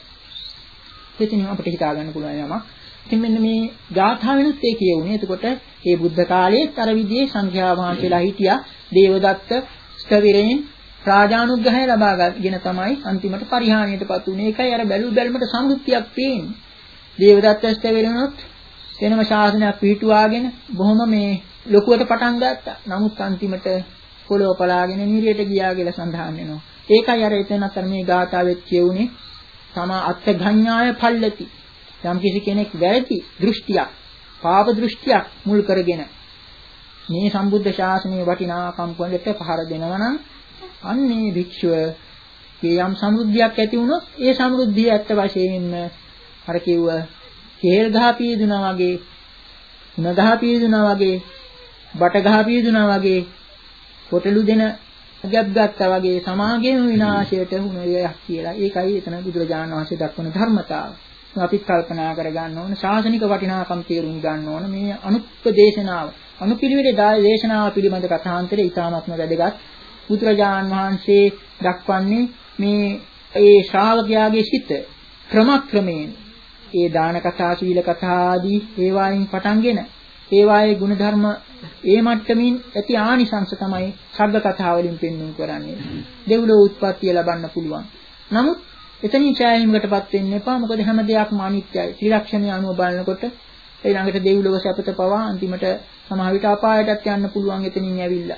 එතනින් අපිට හිතා ගන්න පුළුවන් යමක්. ඉතින් මෙන්න මේ ගාථාවෙනුත් ඒ කියුනේ. එතකොට මේ බුද්ධ කාලයේත් අර විදිහේ සංඝයා වහන්සේලා හිටියා. දේවදත්ත ස්ථවිරයෙන් රාජානුග්‍රහය ලබාගෙන තමයි අන්තිමට පරිහානියටපත් උනේ. ඒකයි අර බැලු බැලමට සම්මුතියක් පේන්නේ. දේවදත්ත ස්ථවිරනොත් වෙනම ශාසනයක් පිහිටුවාගෙන බොහොම මේ ලොකුවට පටන් ගත්තා. නමුත් අන්තිමට පොළොව පලාගෙන නිරියට ගියා කියලා සඳහන් වෙනවා. ඒකයි අර එතනත් අර මේ ගාථාවෙත් කියුනේ තමා අත්ථගඤ්ඤාය පල්ලති. යම් කිසි කෙනෙක් වැරදි දෘෂ්ටියක්, පාප දෘෂ්ටියක් මුල් කරගෙන මේ සම්බුද්ධ ශාසනයේ වටිනාකම් වලට පහර දෙනවා නම් අන්නේ භික්ෂුව යම් සමෘද්ධියක් ඇති වුණොත් ඒ සමෘද්ධිය ඇත්ත වශයෙන්ම අර කිව්ව කේල් ගහ පීදුනා වගේ, උණ ගහ පීදුනා වගේ, බට ගහ පීදුනා වගේ, කොටලු දෙන ගැබ් ගත්තා වගේ සමාගයේම විනාශයට වුණයක් කියලා. ඒකයි එතන බුදුරජාණන් වහන්සේ දක්වන ධර්මතාව. අපිත් කල්පනා කර ගන්න ඕන ශාසනික වටිනාකම් තේරුම් ගන්න ඕන මේ අනුප්පදේශනාව. අනුපිළිවෙලේ දේශනාව පිළිබඳ කථාන්තරය ඉතාමත්ම වැදගත්. බුදුරජාණන් වහන්සේ දක්වන්නේ මේ ඒ ශ්‍රාවකයාගේ සිත ක්‍රමක්‍රමයෙන් ඒ දාන කතා, සීල කතා ආදී ඒවායින් පටන්ගෙන ඒවායේ ගුණධර්ම ඒ මට්ටමින් ඇති ආනිසංස තමයි ශබ්ද කතා වලින් පෙන්වන්න කරන්නේ. දෙව්ලොව උත්පත්තිය ලබන්න පුළුවන්. නමුත් එතනින් ඡායීමකටපත් වෙන්න එපා. මොකද හැම දෙයක්ම අනිත්‍යයි. ත්‍රිලක්ෂණය අනුව බලනකොට ඊළඟට දෙව්ලොව සැපත පවා අන්තිමට සමහර විට අපායටත් යන්න පුළුවන් එතනින් ඇවිල්ලා.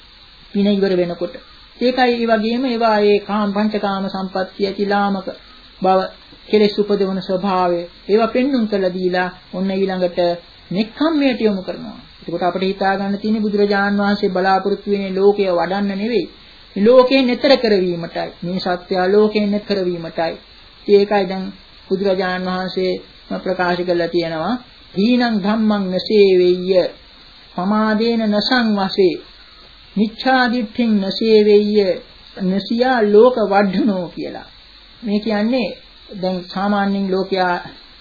පින ඉවර වෙනකොට. ඒකයි ඒ වගේම ඒවා ඒ කාම පංචකාම සම්පත්තිය තිලාමක බව කෙලෙස් උපදවන ස්වභාවය ඒවා පෙන්눔 කළ දීලා ඔන්න ඊළඟට නෙක්ඛම්මයට යොමු කරනවා. එතකොට අපිට හිතා ගන්න තියෙන්නේ බුදුරජාන් වහන්සේ බලාපොරොත්තු වෙන්නේ ලෝකය වඩන්න නෙවෙයි. මේ ලෝකයෙන් එතර කරවීමටයි. මේ සත්‍ය ලෝකයෙන් එතර කරවීමටයි. ඒකයි දැන් බුදුරජාන් වහන්සේ ප්‍රකාශ කළා තියෙනවා හීනං ධම්මං නසේවෙය්‍ය පමාදේන නසං වසේ මිච්ඡා දිට්ඨින් නසේවෙය්‍ය නසියා ලෝක වඩනෝ කියලා. මේ කියන්නේ දැන් සාමාන්‍යයෙන් ලෝකයා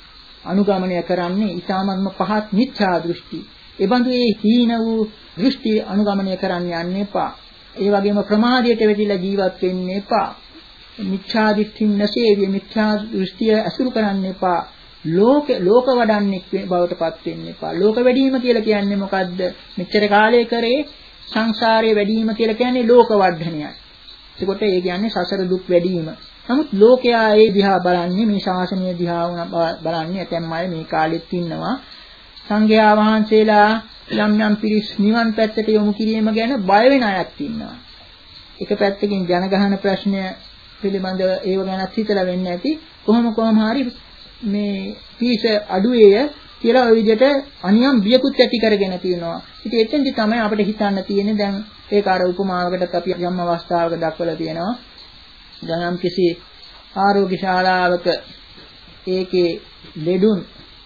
අනුගමනය කරන්නේ ඊටාත්ම පහත් මිත්‍යා දෘෂ්ටි. ඒ බඳු ඒ හීන වූ දෘෂ්ටි අනුගමනය කරන්න යන්න එපා. ඒ වගේම ප්‍රමාදයට වැටිලා ජීවත් වෙන්න එපා. මිත්‍යා දිට්ඨින් නසේවිය මිත්‍යා දෘෂ්ටිය අසුරු කරන්න එපා. ලෝක ලෝක වඩන්නෙක් බවටපත් වෙන්න එපා. ලෝක වැඩිම කියලා කියන්නේ මොකද්ද? මෙච්චර කාලය කරේ සංසාරයේ වැඩිම කියලා කියන්නේ ලෝක වර්ධනයයි. ඒකට ඒ කියන්නේ සසර දුක් වැඩිම. නමුත් ලෝකයා ඒ දිහා බලන්නේ මේ ශාසනය දිහා බලන්නේ ඇතැම් අය මේ කාලෙත් ඉන්නවා. සංඝයා වහන්සේලා යම් යම් පිරිස් නිවන් පැත්තට යොමු කිරීම ගැන බය වෙන අයත් ඉන්නවා. එක පැත්තකින් ජනගහන ප්‍රශ්නය පිළිබඳව ඒව ගැනත් හිතලා වෙන්න ඇති. කොහොම කොහම හරි මේ පිරිස අඩුවේය කියලා ওই විදිහට අනියම් බියකුත් ඇති කරගෙන තියෙනවා. ඉතින් එතෙන්දි තමයි අපිට හිතන්න තියෙන්නේ දැන් ඒක අර උපමාවකටත් අපි යම් අවස්ථාවක දක්වලා තියෙනවා. දැන් යම් කිසි ආරෝග්‍ය ශාලාවක ඒකේ ලෙඩුන්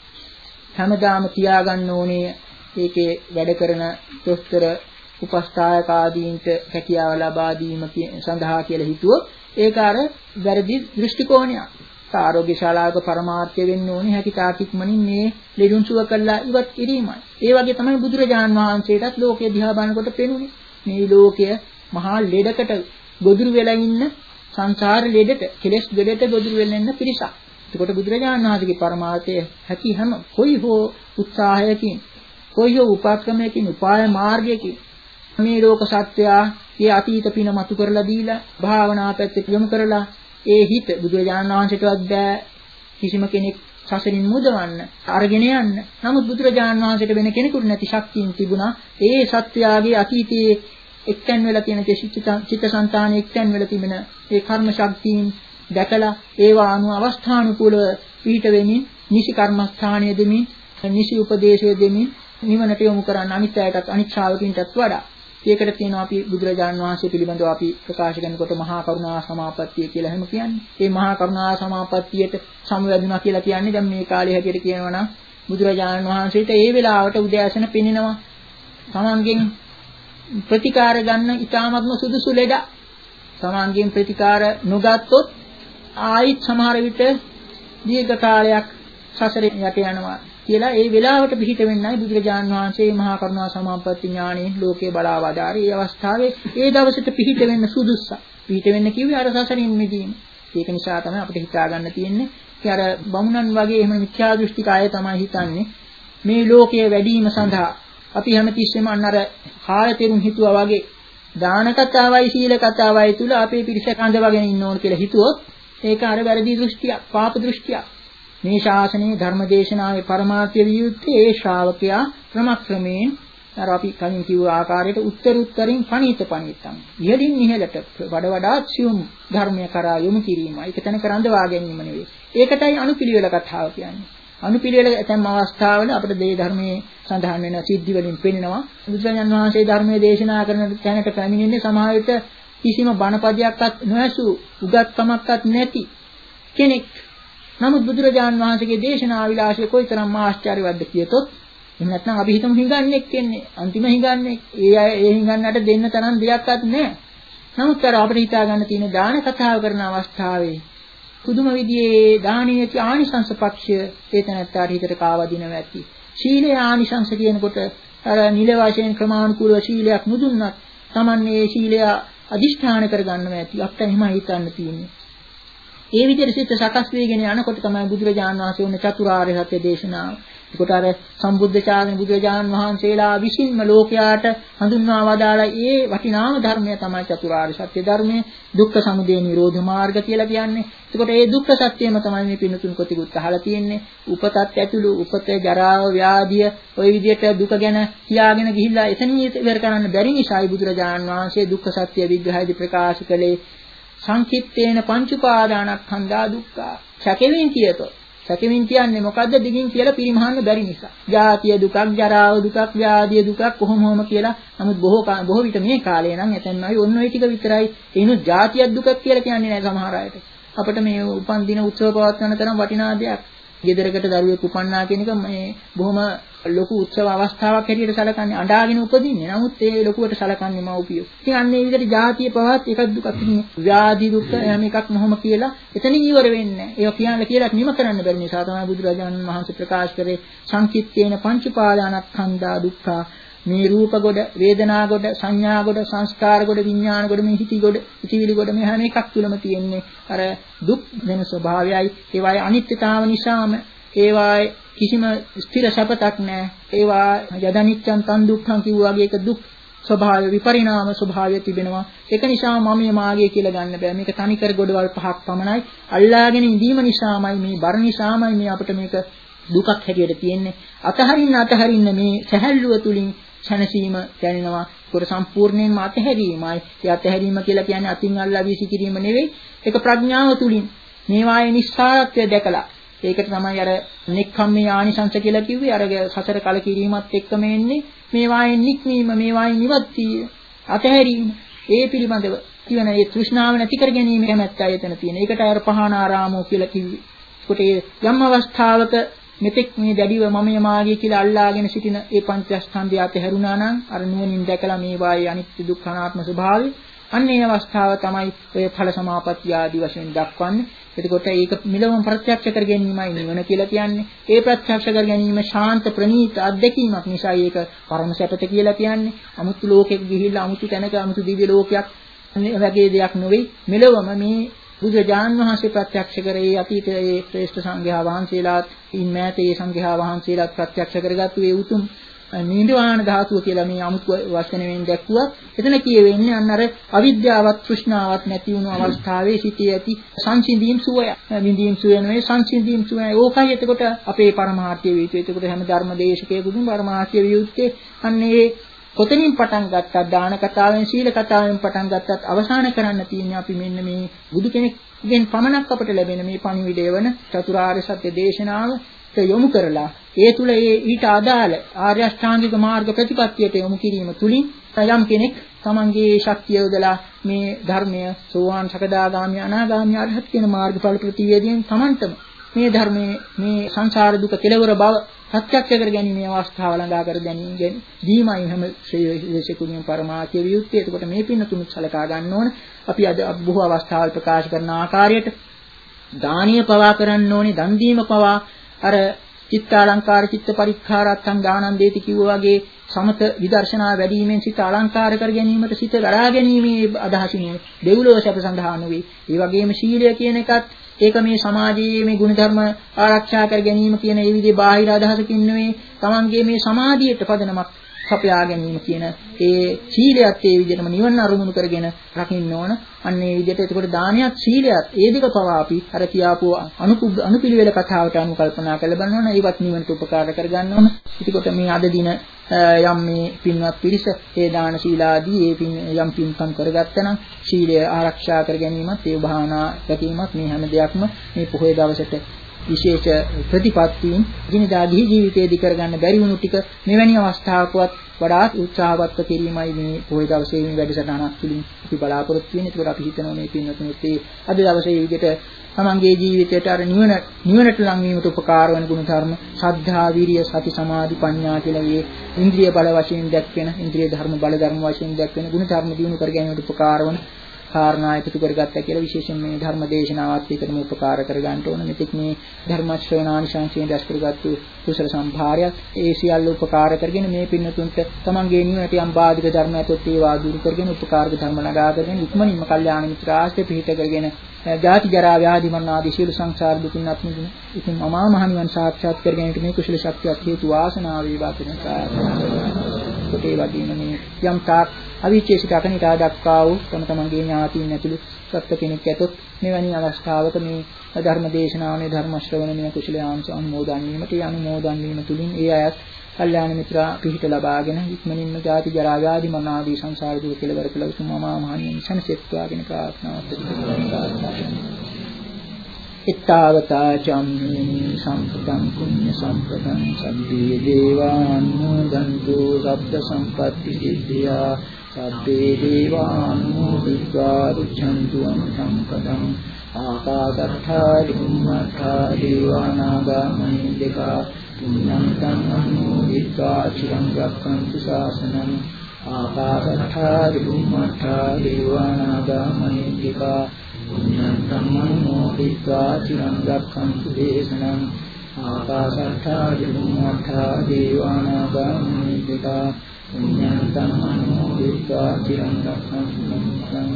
හැමදාම තියාගන්න ඕනේ ඒකේ වැඩ කරන දොස්තර උපස්ථායක ආදීන්ට හැකියාව ලබා දීම සඳහා කියලා හිතුවොත් ඒක අර වැරදි දෘෂ්ටි කෝණයක්. ආරෝග්‍ය ශාලාවක පරමාර්ථය වෙන්න ඕනේ හැකිතාක් ඉක්මනින් මේ ලෙඩුන් සුව කරලා ඉවත් කිරීමයි. ඒ වගේ තමයි බුදුරජාන් වහන්සේටත් ලෝකයේ දිහා බලනකොට පෙනුනේ. මේ ලෝකය මහා ලෙඩකට ගොදුරු වෙලා ඉන්න සංසාර ලෙඩට කෙලෙස් දෙඩට ගොදුරු වෙලා ඉන්න පිරිසක්. එතකොට බුදුරජාණන් වහන්සේගේ පරමාර්ථය හැකි හැම කොයි හෝ උත්සාහයකින් කොයි හෝ උපක්‍රමයකින් උපාය මාර්ගයකින් මේ ලෝක සත්‍යය ඒ අතීත පින මතු කරලා දීලා භාවනා පැත්තට යොමු කරලා ඒ හිත බුදුරජාණන් වහන්සේටවත් බෑ කිසිම කෙනෙක් සසරින් මුදවන්න අරගෙන යන්න. නමුත් බුදුරජාණන් වහන්සේට වෙන කෙනෙකුට නැති ශක්තියින් තිබුණා ඒ සත්‍යයගේ අතීතයේ එක්තැන් වෙලා තියෙන චිත්තසංතානයේ එක්තැන් වෙලා තිබෙන ඒ කර්ම ශක්තියින් දැකලා ඒවා අනු අවස්ථානුකූලව පිහිට වෙමින් නිසි කර්මස්ථානය දෙමින් නිසි උපදේශය දෙමින් නිවනට යොමු කරන්න අනිත් අයටත් අනිත් ශ්‍රාවකින්ටත් වඩා. ඒකට කියනවා අපි බුදුරජාණන් වහන්සේ පිළිබඳව අපි ප්‍රකාශ කරනකොට මහා කරුණා සමාපත්තිය කියලා හැම කියන්නේ. මේ මහා කරුණා සමාපත්තියට සමවැදුණා කියලා කියන්නේ දැන් මේ කාලේ හැටියට කියනවා නම් බුදුරජාණන් වහන්සේට ඒ වෙලාවට උදෑසන පෙනෙනවා. තමන්ගෙන් ප්‍රතිකාර ගන්න ඊටාත්ම සුදුසු ලෙඩ. සමාන්ගෙන් ප්‍රතිකාර නොගත්තොත් ආයිත් සමහර විට දීර්ඝ කාලයක් සසරේ යට යනවා කියලා ඒ වෙලාවට පිහිට වෙන්නයි බුදුරජාන් වහන්සේ මහා කරුණා සමාපatti ඥාණයෙන් ලෝකේ බලා වදාරේ. ඒ අවස්ථාවේ ඒ දවසට පිහිට වෙන්න සුදුස්ස. පිහිට වෙන්න කිව්වේ අර සසරින් මිදීම. ඒක නිසා තමයි අපිට හිතා ගන්න තියෙන්නේ. ඒ අර බමුණන් වගේ එහෙම මිත්‍යා දෘෂ්ටික අය තමයි හිතන්නේ මේ ලෝකයේ වැඩිම සඳහා අපි හැමතිස්සෙම අන්න අර කායතෙරුන් හිතුවා වගේ දාන කතාවයි සීල කතාවයි තුල අපේ පිරිස කඳවගෙන ඉන්න ඕන කියලා හිතුවොත් ඒක අර වැරදි දෘෂ්ටියක්, පාප දෘෂ්ටියක්. මේ ශාසනයේ ධර්මදේශනාවේ පරමාර්ථය විය යුත්තේ ඒ ශ්‍රාවකයා ක්‍රමක්‍රමයෙන් අර අපි කලින් කිව්ව ආකාරයට උත්තර උත්තරින් පණීත පණීතම් ඉහළින් ඉහළට වඩා වඩාත් සියුම් ධර්මය කරා යොමු කිරීමයි. ඒක තැනක රඳවා ගැනීම නෙවෙයි. ඒකටයි අනුපිළිවෙල කතාව කියන්නේ. අනුපිළිවෙල ඇතැම් අවස්ථාවල අපිට දේ ධර්මයේ සඳහන් වෙන සිද්ධි වලින් පෙනෙනවා. බුදුරජාණන් වහන්සේ ධර්මයේ දේශනා කරන තැනට පැමිණෙන්නේ සමහර විට කිසිම බණපදයක්වත් නොඇසු උගත්කමක්වත් නැති කෙනෙක්. නමුත් බුදුරජාණන් වහන්සේගේ දේශනා විලාසය කොයිතරම් ආශ්චර්යවත්ද කියතොත් එහෙම නැත්නම් අපි හිතමු හිඟන්නේක් කියන්නේ අන්තිම හිඟන්නේ ඒ අය ඒ හිඟන්නට දෙන්න තරම් දෙයක්වත් නැහැ. නමුත් අර අපිට හිතා ගන්න තියෙන දාන කතාව කරන අවස්ථාවේ පුදුම විදිහේ දානීය ආනිසංස පක්ෂය ඒ තැනට හිතට කාවදිනවා ඇති. ශීලයේ ආනිසංස කියනකොට අර නිල වශයෙන් ක්‍රමානුකූලව ශීලයක් නුදුන්නත් Tamanne ශීලය අදිෂ්ඨාන කරගන්නවා ඇති. අපිට එහෙම හිතන්න තියෙන්නේ. ඒ විදිහට සිත සකස් වෙගෙන යනකොට තමයි බුදුරජාණන් වහන්සේ උන්නේ චතුරාර්ය සත්‍ය දේශනාව. ඒකට අර සම්බුද්ධ චාරණ බුදුරජාණන් වහන්සේලා විසින්ම ලෝකයාට හඳුන්වා වදාලා ඒ වටිනාම ධර්මය තමයි චතුරාර්ය සත්‍ය ධර්මය. දුක්ඛ සමුදය නිරෝධ මාර්ග කියලා කියන්නේ. ඒකට ඒ දුක්ඛ සත්‍යම තමයි මේ පින්නතුන් කොටිකුත් අහලා තියෙන්නේ. උපතත් ඇතුළු උපත ජරාව ව්‍යාධිය ওই විදිහට දුක ගැන කියාගෙන ගිහිල්ලා එතනින් ඉවර කරන්න බැරි නිසායි බුදුරජාණන් වහන්සේ දුක්ඛ සත්‍ය විග්‍රහයේදී ප්‍රකාශ කළේ සංකිට්ඨේන පංච උපාදානස්කන්ධා දුක්ඛ. සැකෙමින් කියතොත් සැකෙමින් කියන්නේ මොකද්ද දිගින් කියලා පිරිමහන්න බැරි නිසා. ජාතිය දුකක්, ජරාව දුකක්, ව්‍යාධිය දුකක් කොහොම හොම කියලා. නමුත් බොහෝ බොහෝ විට මේ කාලේ නම් එතෙන් අය ඔන්න ඔය ටික විතරයි. එිනුත් ජාතියක් දුකක් කියලා කියන්නේ නැහැ සමහර අයට. අපිට මේ උපන් දින උත්සව පවත්වන තරම් වටිනා දෙයක්. ගෙදරකට දරුවෙක් උපන්නා කියන එක මේ බොහොම ලොකු උත්සව අවස්ථාවක් හැටියට සැලකන්නේ අඬාගෙන උපදින්නේ. නමුත් ඒ ලොකුවට සැලකන්නේ මව්පියෝ. ඉතින් අන්න ඒ විදිහට ජාතිය පවත් එකක් දුකක් ඉන්නේ. ව්‍යාධි දුක් එහෙම එකක් මොහොම කියලා එතනින් ඉවර වෙන්නේ නැහැ. ඒක කියන්න කියලා නිම කරන්න බැරි නිසා තමයි බුදුරජාණන් වහන්සේ ප්‍රකාශ කරේ සංකිට්ඨේන පංච උපාදානස්කන්ධා දුක්ඛ. මේ රූප ගොඩ, වේදනා ගොඩ, සංඥා ගොඩ, සංස්කාර ගොඩ, විඥාන ගොඩ, මේ හිති ගොඩ, ඉතිවිලි ගොඩ මේ හැම එකක් තුලම තියෙන්නේ අර දුක් වෙන ස්වභාවයයි. ඒවායේ අනිත්‍යතාව නිසාම ඒවායේ කිසිම ස්ථිර සැපතක් නැහැ. ඒවා යදනිච්ඡන් තන් දුක්ඛං කිව්වා වගේ එක දුක් ස්වභාවය විපරිණාම ස්වභාවය තිබෙනවා. ඒක නිසා මම මාගේ කියලා ගන්න බෑ. මේක තනිකර ගොඩවල් පහක් පමණයි. අල්ලාගෙන ඉඳීම නිසාමයි මේ බර නිසාමයි මේ අපිට මේක දුකක් හැටියට තියෙන්නේ. අතහරින්න අතහරින්න මේ සැහැල්ලුව තුලින් සැනසීම දැනෙනවා. ඒක සම්පූර්ණයෙන්ම අතහැරීමයි. ඒ අතහැරීම කියලා කියන්නේ අතින් අල්ලා වීසි කිරීම නෙවෙයි. ඒක ප්‍රඥාව තුලින් මේවායේ නිස්සාරත්වය දැකලා ඒකට තමයි අර නික්ඛම්මේ ආනිසංස කියලා කිව්වේ. අර සසර කල කිරීමත් එක්කම එන්නේ මේවායේ නික්මීම, මේවායේ නිවත්තිය, අතහැරීම. ඒ පිළිබඳව කියන මේ තෘෂ්ණාව නැති කර ගැනීම කැමැත්තයි එතන තියෙන. ඒකට අර පහනාරාමෝ කියලා කිව්වේ. ඒකට යම් අවස්ථාවක මෙතෙක් මේ දැඩිව මමය මාගේ කියලා අල්ලාගෙන සිටින ඒ පංචස්කන්ධය අතහැරුණා නම් අර නුවණින් දැකලා මේවායේ අනිත්‍ය දුක්ඛ අනාත්ම ස්වභාවය අන්න ඒ අවස්ථාව තමයි ඔය ඵල සමාපත්තිය ආදී වශයෙන් දක්වන්නේ. එතකොට ඒක මිලවම ප්‍රත්‍යක්ෂ කර ගැනීමයි නිවන කියලා කියන්නේ. ඒ ප්‍රත්‍යක්ෂ කර ගැනීම ශාන්ත ප්‍රණීත අත්දැකීමක් නිසා ඒක පරම සැපත කියලා කියන්නේ. අමුතු ලෝකෙක ගිහිල්ලා අමුතු තැනක අමුතු දිව්‍ය ලෝකයක් වගේ දෙයක් නෙවෙයි. මිලවම මේ බුදුජාන් වහන්සේ ප්‍රත්‍යක්ෂ කරේ අතීතයේ ඒ ශ්‍රේෂ්ඨ සංඝයා වහන්සේලාත් ඉන් මෑත ඒ සංඝයා වහන්සේලාත් ප්‍රත්‍යක්ෂ කරගත්තු ඒ උතුම් නිර්වාණ ධාතුව කියලා මේ අමුතු වචනෙන් දැක්ුවා. එතන කියවෙන්නේ අන්න අර අවිද්‍යාවත් තෘෂ්ණාවත් නැති වුණු අවස්ථාවේ සිටී ඇති සංසිඳීම් සුවය. විඳීම් සුවය නෙවෙයි සංසිඳීම් සුවය. ඕකයි එතකොට අපේ පරමාර්ථය වේ යුත්තේ. එතකොට හැම ධර්ම දේශකයෙකුටම පරමාර්ථය වේ යුත්තේ අන්න ඒ කොතනින් පටන් ගත්තත් දාන කතාවෙන් සීල කතාවෙන් පටන් ගත්තත් අවසාන කරන්න තියෙන්නේ අපි මෙන්න මේ බුදු කෙනෙක්ගෙන් පමණක් අපට ලැබෙන මේ පණිවිඩය වන චතුරාර්ය සත්‍ය දේශනාව යොමු කරලා ඒ තුල ඒ ඊට අදාළ ආර්ය අෂ්ටාංගික මාර්ග ප්‍රතිපත්තියට යොමු කිරීම තුලින් යම් කෙනෙක් තමන්ගේ ශක්තිය යොදලා මේ ධර්මය සෝවාන් සකදාගාමී අනාගාමී අරහත් කියන මාර්ගඵල ප්‍රතිවේදයෙන් තමන්ටම මේ ධර්මයේ මේ සංසාර දුක කෙලවර බව ප්‍රත්‍යක්ෂ කර ගැනීමේ අවස්ථාව ළඟා කර ගැනීම දීමයි හැම ශ්‍රේයසකුණියම් පරමාර්ථය වියුක්තිය. එතකොට මේ පින්න තුනක් සලකා ගන්න ඕන. අපි අද බොහෝ අවස්ථාවල් ප්‍රකාශ කරන ආකාරයට දානීය පවා කරන්න ඕනේ. දන් දීම පවා අර චිත්තාලංකාර චිත්ත පරික්ඛාරත්තං දානං දේති කිව්වා වගේ සමත විදර්ශනා වැඩිවීමෙන් සිත අලංකාර කර ගැනීමට සිත ගලා ගැනීමේ අදහසින් දෙව්ලොව සැප සඳහා නෙවෙයි. ඒ වගේම ශීලය කියන එකත් ඒක මේ සමාජයේ මේ ගුණධර්ම ආරක්ෂා කර ගැනීම කියන ඒ විදිහේ බාහිර අදහසකින් නෙවෙයි. Tamanගේ මේ සමාධියට පදනමක් සපයා ගැනීම කියන ඒ සීලයත් ඒ විදිහටම නිවන අරමුණු කරගෙන රකින්න ඕන. අන්න ඒ විදිහට එතකොට දානයත් සීලයත් ඒ දෙක පවා අපි අර කියාපු අනුපිළිවෙල කතාවට අනුකල්පනා කරලා බලනවා. ඒවත් නිවනට උපකාර කර ගන්න ඕන. එතකොට මේ අද දින යම් මේ පින්වත් පිරිස ඒ දාන සීලාදී ඒ පින් යම් පින්කම් කරගත්තා නම් සීලය ආරක්ෂා කර ගැනීමත් ඒ භාවනා රැකීමත් මේ හැම දෙයක්ම මේ පොහොය දවසට විශේෂ ප්‍රතිපත්තීන් ජීවිතා ජීවිතයේදී කරගන්න බැරි වුණු ටික මෙවැනි අවස්ථාවකවත් වඩාත් උත්සාහවත් කිරීමයි මේ පොහොය දවසේ මේ වැඩසටහනක් තුළින් අපි බලාපොරොත්තු වෙන්නේ. ඒකට අපි හිතනවා මේ පින්වතුන්ත් ඒ අද දවසේ මේ විදිහට තමන්ගේ ජීවිතයට අර නිවන නිවනට ලං වීමට උපකාර වන ගුණ ධර්ම ශ්‍රද්ධා, වීරිය, සති, සමාධි, ප්‍රඥා කියලා මේ ඉන්ද්‍රිය බල වශයෙන් දැක්වෙන ඉන්ද්‍රිය ධර්ම බල ධර්ම වශයෙන් දැක්වෙන ගුණ ධර්ම දිනු කර ගැනීමට උපකාර වන කාරණා එකතු කරගත්තා කියලා විශේෂයෙන් මේ ධර්ම දේශනාවත් එක්කම උපකාර කර ගන්න ඕන. මෙතෙක් මේ ධර්ම ශ්‍රවණානිශාංශයෙන් දැස් කරගත්තු කුසල සම්භාරයක් ඒ සියල්ල උපකාර කරගෙන මේ පින්නතුන්ට තමන්ගේ නිවනට යම් බාධක ධර්ම ඇතොත් ඒවා දුරු කරගෙන උපකාරක ධර්ම නගා කරගෙන ඉක්මනින්ම කල්යාණ මිත්‍ර ආශ්‍රය පිහිට කරගෙන ජාති ජරා ව්‍යාධි මරණ ආදී සියලු සංසාර දුකින් අත් මිදුණු ඉතින් අමා මහ නිවන් සාක්ෂාත් කර ගැනීමට මේ කුසල ශක්තියක් හේතු වාසනාව වේවා කියන කොටේ වගේම මේ යම් තාක් අවිචේසිත අකනිතා දක්වා වූ තම තමන්ගේ ඥාතීන් ඇතුළු සත්‍ය කෙනෙක් ඇතොත් මෙවැනි අවස්ථාවක මේ ධර්ම දේශනාවනේ ධර්ම ශ්‍රවණමය කුසලයාංශ අනුමෝදන් වීමට ඒ අනුමෝදන් වීම තුලින් ඒ අයත් කල්යාණ මිත්‍ර පිහිට ලබාගෙන ඉක්මනින්ම ජාති ජරා ව්‍යාධි මරණ ආදී සංසාර දුක කෙලවර කළ උතුම් මහා මහණියන් සම්සෙත්වා කියන ප්‍රාර්ථනාවත් ittavata cammi sampatam punya sampatam sabbe devanumodantu sabda sampatti siddhya sabbe devanumodantu ruchantu sampatam akasattha dhummatha devanaga mahindika punyam anuditva chiram rakkantu sasanam akasattha dhummatha devanaga mahindika punyam anuditva chiram rakkantu desanam akasattha dhummatha devanaga mahindika punyam anuditva chiram rakkantu desanam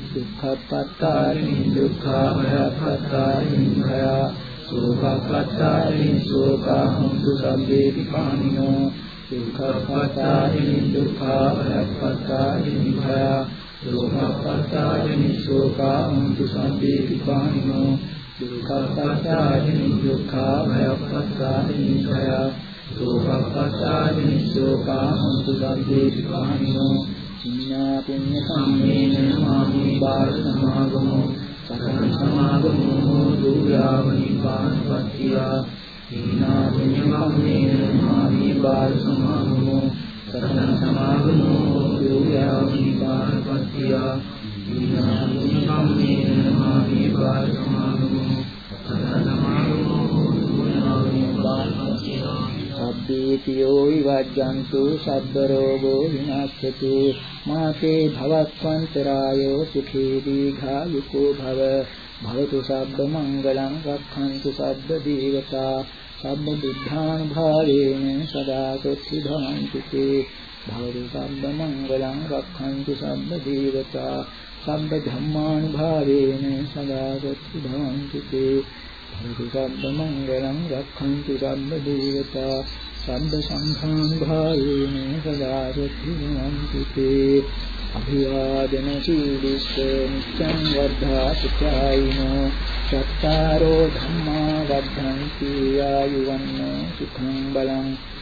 Dukkhapattari dukkhabhayapattari bhaya Sukhapattari sukha huntu sabbe vipanino Dukkhapattari dukkhabhayapattari bhaya Sukhapattari sukha huntu sabbe vipanino Dukkhapattari dukkhabhayapattari bhaya Sukhapattari sukha huntu sabbe vipanino Inna punya sammena mami bal samagamo sakam samagamo durявani panpattiya Inna punya sammena mami bal samagamo sakam samagamo durявani panpattiya Inna punya sammena mami bal samagamo sakam samagamo durявani panpattiya Sabbitiyo vivajjantu sabbarogo vinashyatu Mate bhavasvantarayo sukhe dīghāyuko bhava Bhavatu sabba mangalam rakkhantu sabba devata Sabba buddhānubhāvena sada sotti bhavantu te Bhavatu sabba mangalam rakkhantu sabba devata Sabba dhammānubhāvena sada sotti bhavantu te Bhavatu sabba mangalam rakkhantu sabba devata Sabba saṅghānubhāvena sada sotti bhavantu te Abhivādana sīlissa nityam vardhātu cāyino Cattaro dhammā vardhanti āyuvanno sukham balam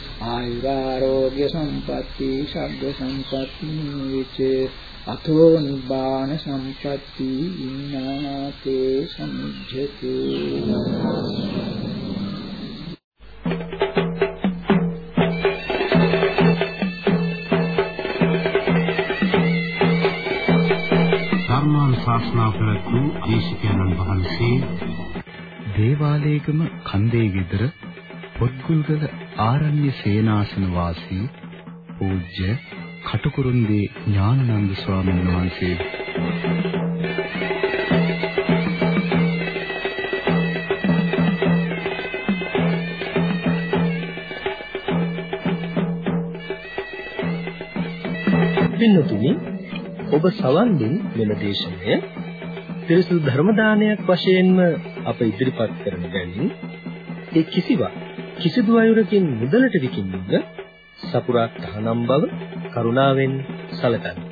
Āyurārogya sampatti sabba sampatti viche Ato nibbāna sampatti innāte samujjhatu
ධර්මානුශාසනා කරපු දේශකයන්න් වහන්සේ
දේවාලේගම කන්දේ ගෙදර පොත්ගුල්ගල ආරණ්‍ය සේනාසන වාසී පූජ්‍ය කටුකුරුන්දී ඥානানন্দ ස්වාමීන් වහන්සේ
පින්නතුනි ඔබ සවන් දුන් මෙම දේශනය පිරිසුදු ධර්ම දානයක් වශයෙන්ම අප ඉදිරිපත් කරන බැවින් ඒ කිසිවක් කිසිදු අයුරකින් මුදලට විකිණීම සපුරා තහනම් බව කරුණාවෙන් සැලකන්න.